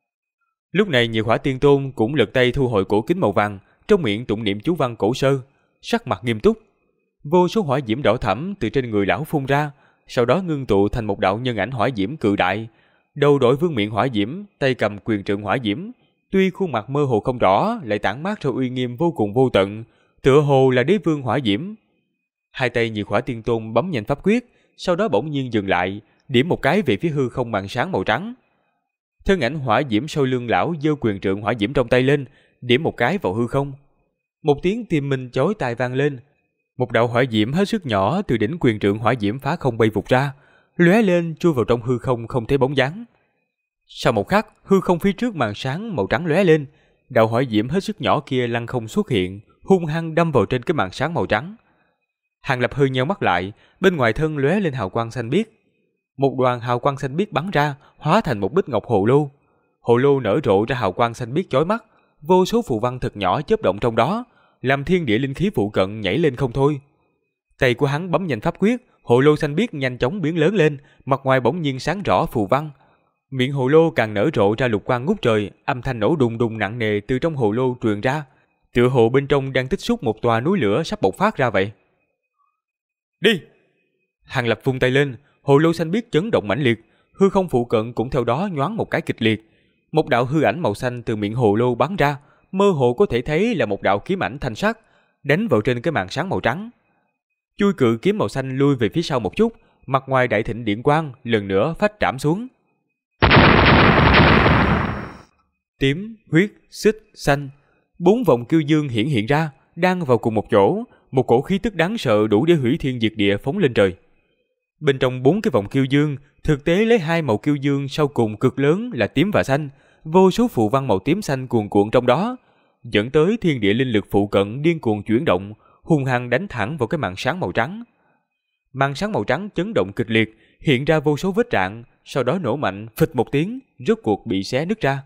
Lúc này Nhị Hỏa Tiên Tôn cũng lật tay thu hồi cổ kính màu vàng, trong miệng tụng niệm chú văn cổ sơ, sắc mặt nghiêm túc. Vô số hỏa diễm đỏ thẫm từ trên người lão phun ra, sau đó ngưng tụ thành một đạo nhân ảnh hỏa diễm cự đại, đầu đội vương miện hỏa diễm, tay cầm quyền trượng hỏa diễm, tuy khuôn mặt mơ hồ không rõ, lại tản mát ra uy nghiêm vô cùng vô tận, tựa hồ là đế vương hỏa diễm. Hai tay Nhị Hỏa Tiên Tôn bấm nhanh pháp quyết, sau đó bỗng nhiên dừng lại, điểm một cái về phía hư không màn sáng màu trắng. Thân ảnh hỏa diễm sau lưng lão giơ quyền trượng hỏa diễm trong tay lên, điểm một cái vào hư không. Một tiếng tim minh chói tai vang lên, một đạo hỏa diễm hết sức nhỏ từ đỉnh quyền trượng hỏa diễm phá không bay vụt ra, lóe lên chui vào trong hư không không thấy bóng dáng. Sau một khắc, hư không phía trước màn sáng màu trắng lóe lên, đạo hỏa diễm hết sức nhỏ kia lăng không xuất hiện, hung hăng đâm vào trên cái màn sáng màu trắng. Hàng Lập hơi nheo mắt lại, bên ngoài thân lóe lên hào quang xanh biếc. Một đoàn hào quang xanh biếc bắn ra, hóa thành một bích ngọc hồ lô. Hồ lô nở rộ ra hào quang xanh biếc chói mắt, vô số phù văn thật nhỏ chớp động trong đó, làm thiên địa linh khí phụ cận nhảy lên không thôi. Tay của hắn bấm nhanh pháp quyết, hồ lô xanh biếc nhanh chóng biến lớn lên, mặt ngoài bỗng nhiên sáng rõ phù văn. Miệng hồ lô càng nở rộ ra lục quang ngút trời, âm thanh nổ đùng đùng nặng nề từ trong hồ lô truyền ra, tựa hồ bên trong đang tích xúc một tòa núi lửa sắp bộc phát ra vậy. Đi! Hàng Lập vung tay lên, hồ lô xanh biếc chấn động mãnh liệt, hư không phụ cận cũng theo đó nhoáng một cái kịch liệt. Một đạo hư ảnh màu xanh từ miệng hồ lô bắn ra, mơ hồ có thể thấy là một đạo kiếm ảnh thanh sắc, đánh vào trên cái màn sáng màu trắng. Chui cự kiếm màu xanh lui về phía sau một chút, mặt ngoài đại thịnh điện quang lần nữa phách trảm xuống. Tím, huyết, xích, xanh, 4 vòng kiêu dương hiện ra, đang vào cùng một chỗ, một cổ khí tức đáng sợ đủ để hủy thiên diệt địa phóng lên trời. Bên trong 4 cái vòng kiêu dương, thực tế lấy 2 màu kiêu dương sau cùng cực lớn là tím và xanh, vô số phù văn màu tím xanh cuồn cuộn trong đó, dẫn tới thiên địa linh lực phụ cận điên cuồng chuyển động, hung hăng đánh thẳng vào cái màn sáng màu trắng. Màn sáng màu trắng chấn động kịch liệt, hiện ra vô số vết rạn, sau đó nổ mạnh phịch một tiếng, rốt cuộc bị xé nứt ra.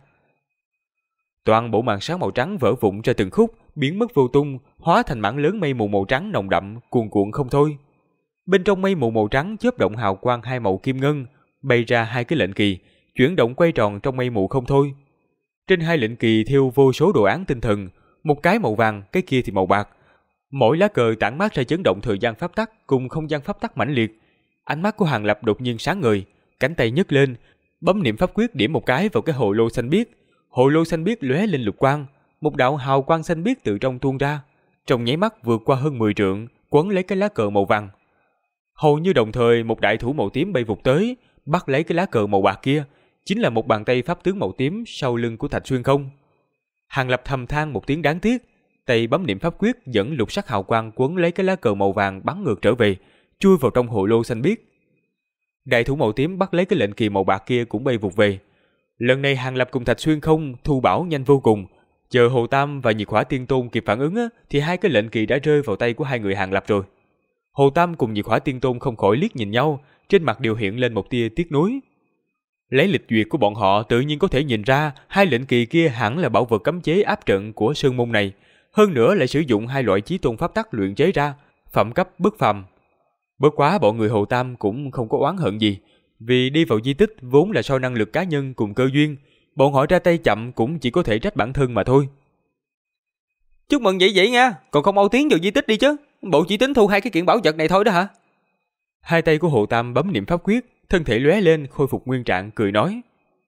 Toàn bộ màn sáng màu trắng vỡ vụn ra từng khúc, biến mất vô tung, hóa thành mảng lớn mây mù màu trắng nồng đậm, cuồn cuộn không thôi. Bên trong mây mù màu trắng chớp động hào quang 2 màu kim ngân, bay ra 2 cái lệnh kỳ, chuyển động quay tròn trong mây mù không thôi. Trên 2 lệnh kỳ thêu vô số đồ án tinh thần, một cái màu vàng, cái kia thì màu bạc. Mỗi lá cờ tản mát ra chấn động thời gian pháp tắc cùng không gian pháp tắc mãnh liệt. Ánh mắt của Hàng Lập đột nhiên sáng ngời, cánh tay nhấc lên, bấm niệm pháp quyết điểm một cái vào cái hồ lô xanh biếc. Hồ lô xanh biếc lóe lên lục quang, một đạo hào quang xanh biếc từ trong tuôn ra, trong nháy mắt vượt qua hơn 10 trượng, quấn lấy cái lá cờ màu vàng. Hầu như đồng thời một đại thủ màu tím bay vụt tới, bắt lấy cái lá cờ màu bạc kia, chính là một bàn tay pháp tướng màu tím sau lưng của Thạch Xuyên Không. Hàng Lập thầm than một tiếng đáng tiếc, tay bấm niệm pháp quyết dẫn lục sắc hào quang quấn lấy cái lá cờ màu vàng bắn ngược trở về, chui vào trong hồ lô xanh biếc. Đại thủ màu tím bắt lấy cái lệnh kỳ màu bạc kia cũng bay vụt về. Lần này Hàng Lập cùng Thạch Xuyên Không thu bảo nhanh vô cùng, chờ Hồ Tam và Nhiệt Hỏa Tiên Tôn kịp phản ứng thì 2 cái lệnh kỳ đã rơi vào tay của 2 người Hàng Lập rồi. Hồ Tam cùng Nhiệt Hỏa Tiên Tôn không khỏi liếc nhìn nhau, trên mặt đều hiện lên một tia tiếc nuối. Lấy lịch duyệt của bọn họ tự nhiên có thể nhìn ra 2 lệnh kỳ kia hẳn là bảo vật cấm chế áp trận của sơn môn này, hơn nữa lại sử dụng 2 loại chí tôn pháp tắc luyện chế ra, phẩm cấp bất phàm. Bất quá bọn người Hồ Tam cũng không có oán hận gì, vì đi vào di tích vốn là so năng lực cá nhân cùng cơ duyên, Bọn họ ra tay chậm cũng chỉ có thể trách bản thân mà thôi. Chúc mừng vậy vậy nha, còn không mau tiến vào di tích đi chứ. Bộ chỉ tính thu 2 cái kiện bảo vật này thôi đó hả? Hai tay của Hồ Tam bấm niệm pháp quyết, thân thể lóe lên khôi phục nguyên trạng, cười nói.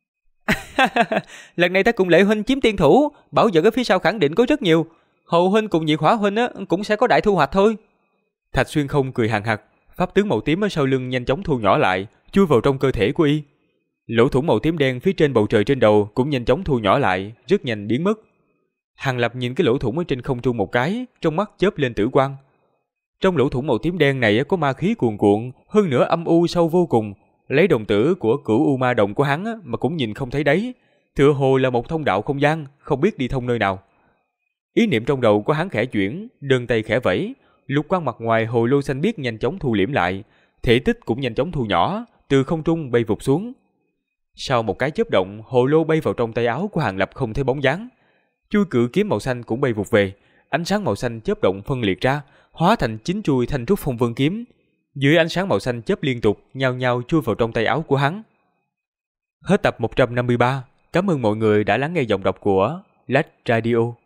Lần này ta cùng Lệ huynh chiếm tiên thủ, bảo vật ở phía sau khẳng định có rất nhiều. Hồ huynh cùng Nhị Hỏa huynh cũng sẽ có đại thu hoạch thôi. Thạch Xuyên Không cười hằng hặc, pháp tướng màu tím ở sau lưng nhanh chóng thu nhỏ lại, chui vào trong cơ thể của y. Lỗ thủng màu tím đen phía trên bầu trời trên đầu cũng nhanh chóng thu nhỏ lại, rất nhanh biến mất. Hàng Lập nhìn cái lỗ thủng ở trên không trung một cái, trong mắt chớp lên tử quang. Trong lỗ thủng màu tím đen này có ma khí cuồn cuộn, hơn nữa âm u sâu vô cùng, lấy đồng tử của Cửu U Ma Đồng của hắn mà cũng nhìn không thấy đáy, tựa hồ là một thông đạo không gian, không biết đi thông nơi nào. Ý niệm trong đầu của hắn khẽ chuyển, đơn tay khẽ vẫy, lục quang mặt ngoài hồ lô xanh biếc nhanh chóng thu liễm lại, thể tích cũng nhanh chóng thu nhỏ, từ không trung bay vụt xuống. Sau một cái chớp động, hồ lô bay vào trong tay áo của Hàng Lập không thấy bóng dáng. Chuôi cự kiếm màu xanh cũng bay vụt về, ánh sáng màu xanh chớp động phân liệt ra, hóa thành 9 chuôi thanh trúc phong vân kiếm. Dưới ánh sáng màu xanh chớp liên tục, nhao nhao chui vào trong tay áo của hắn. Hết tập 153. Cảm ơn mọi người đã lắng nghe giọng đọc của Lách Radio.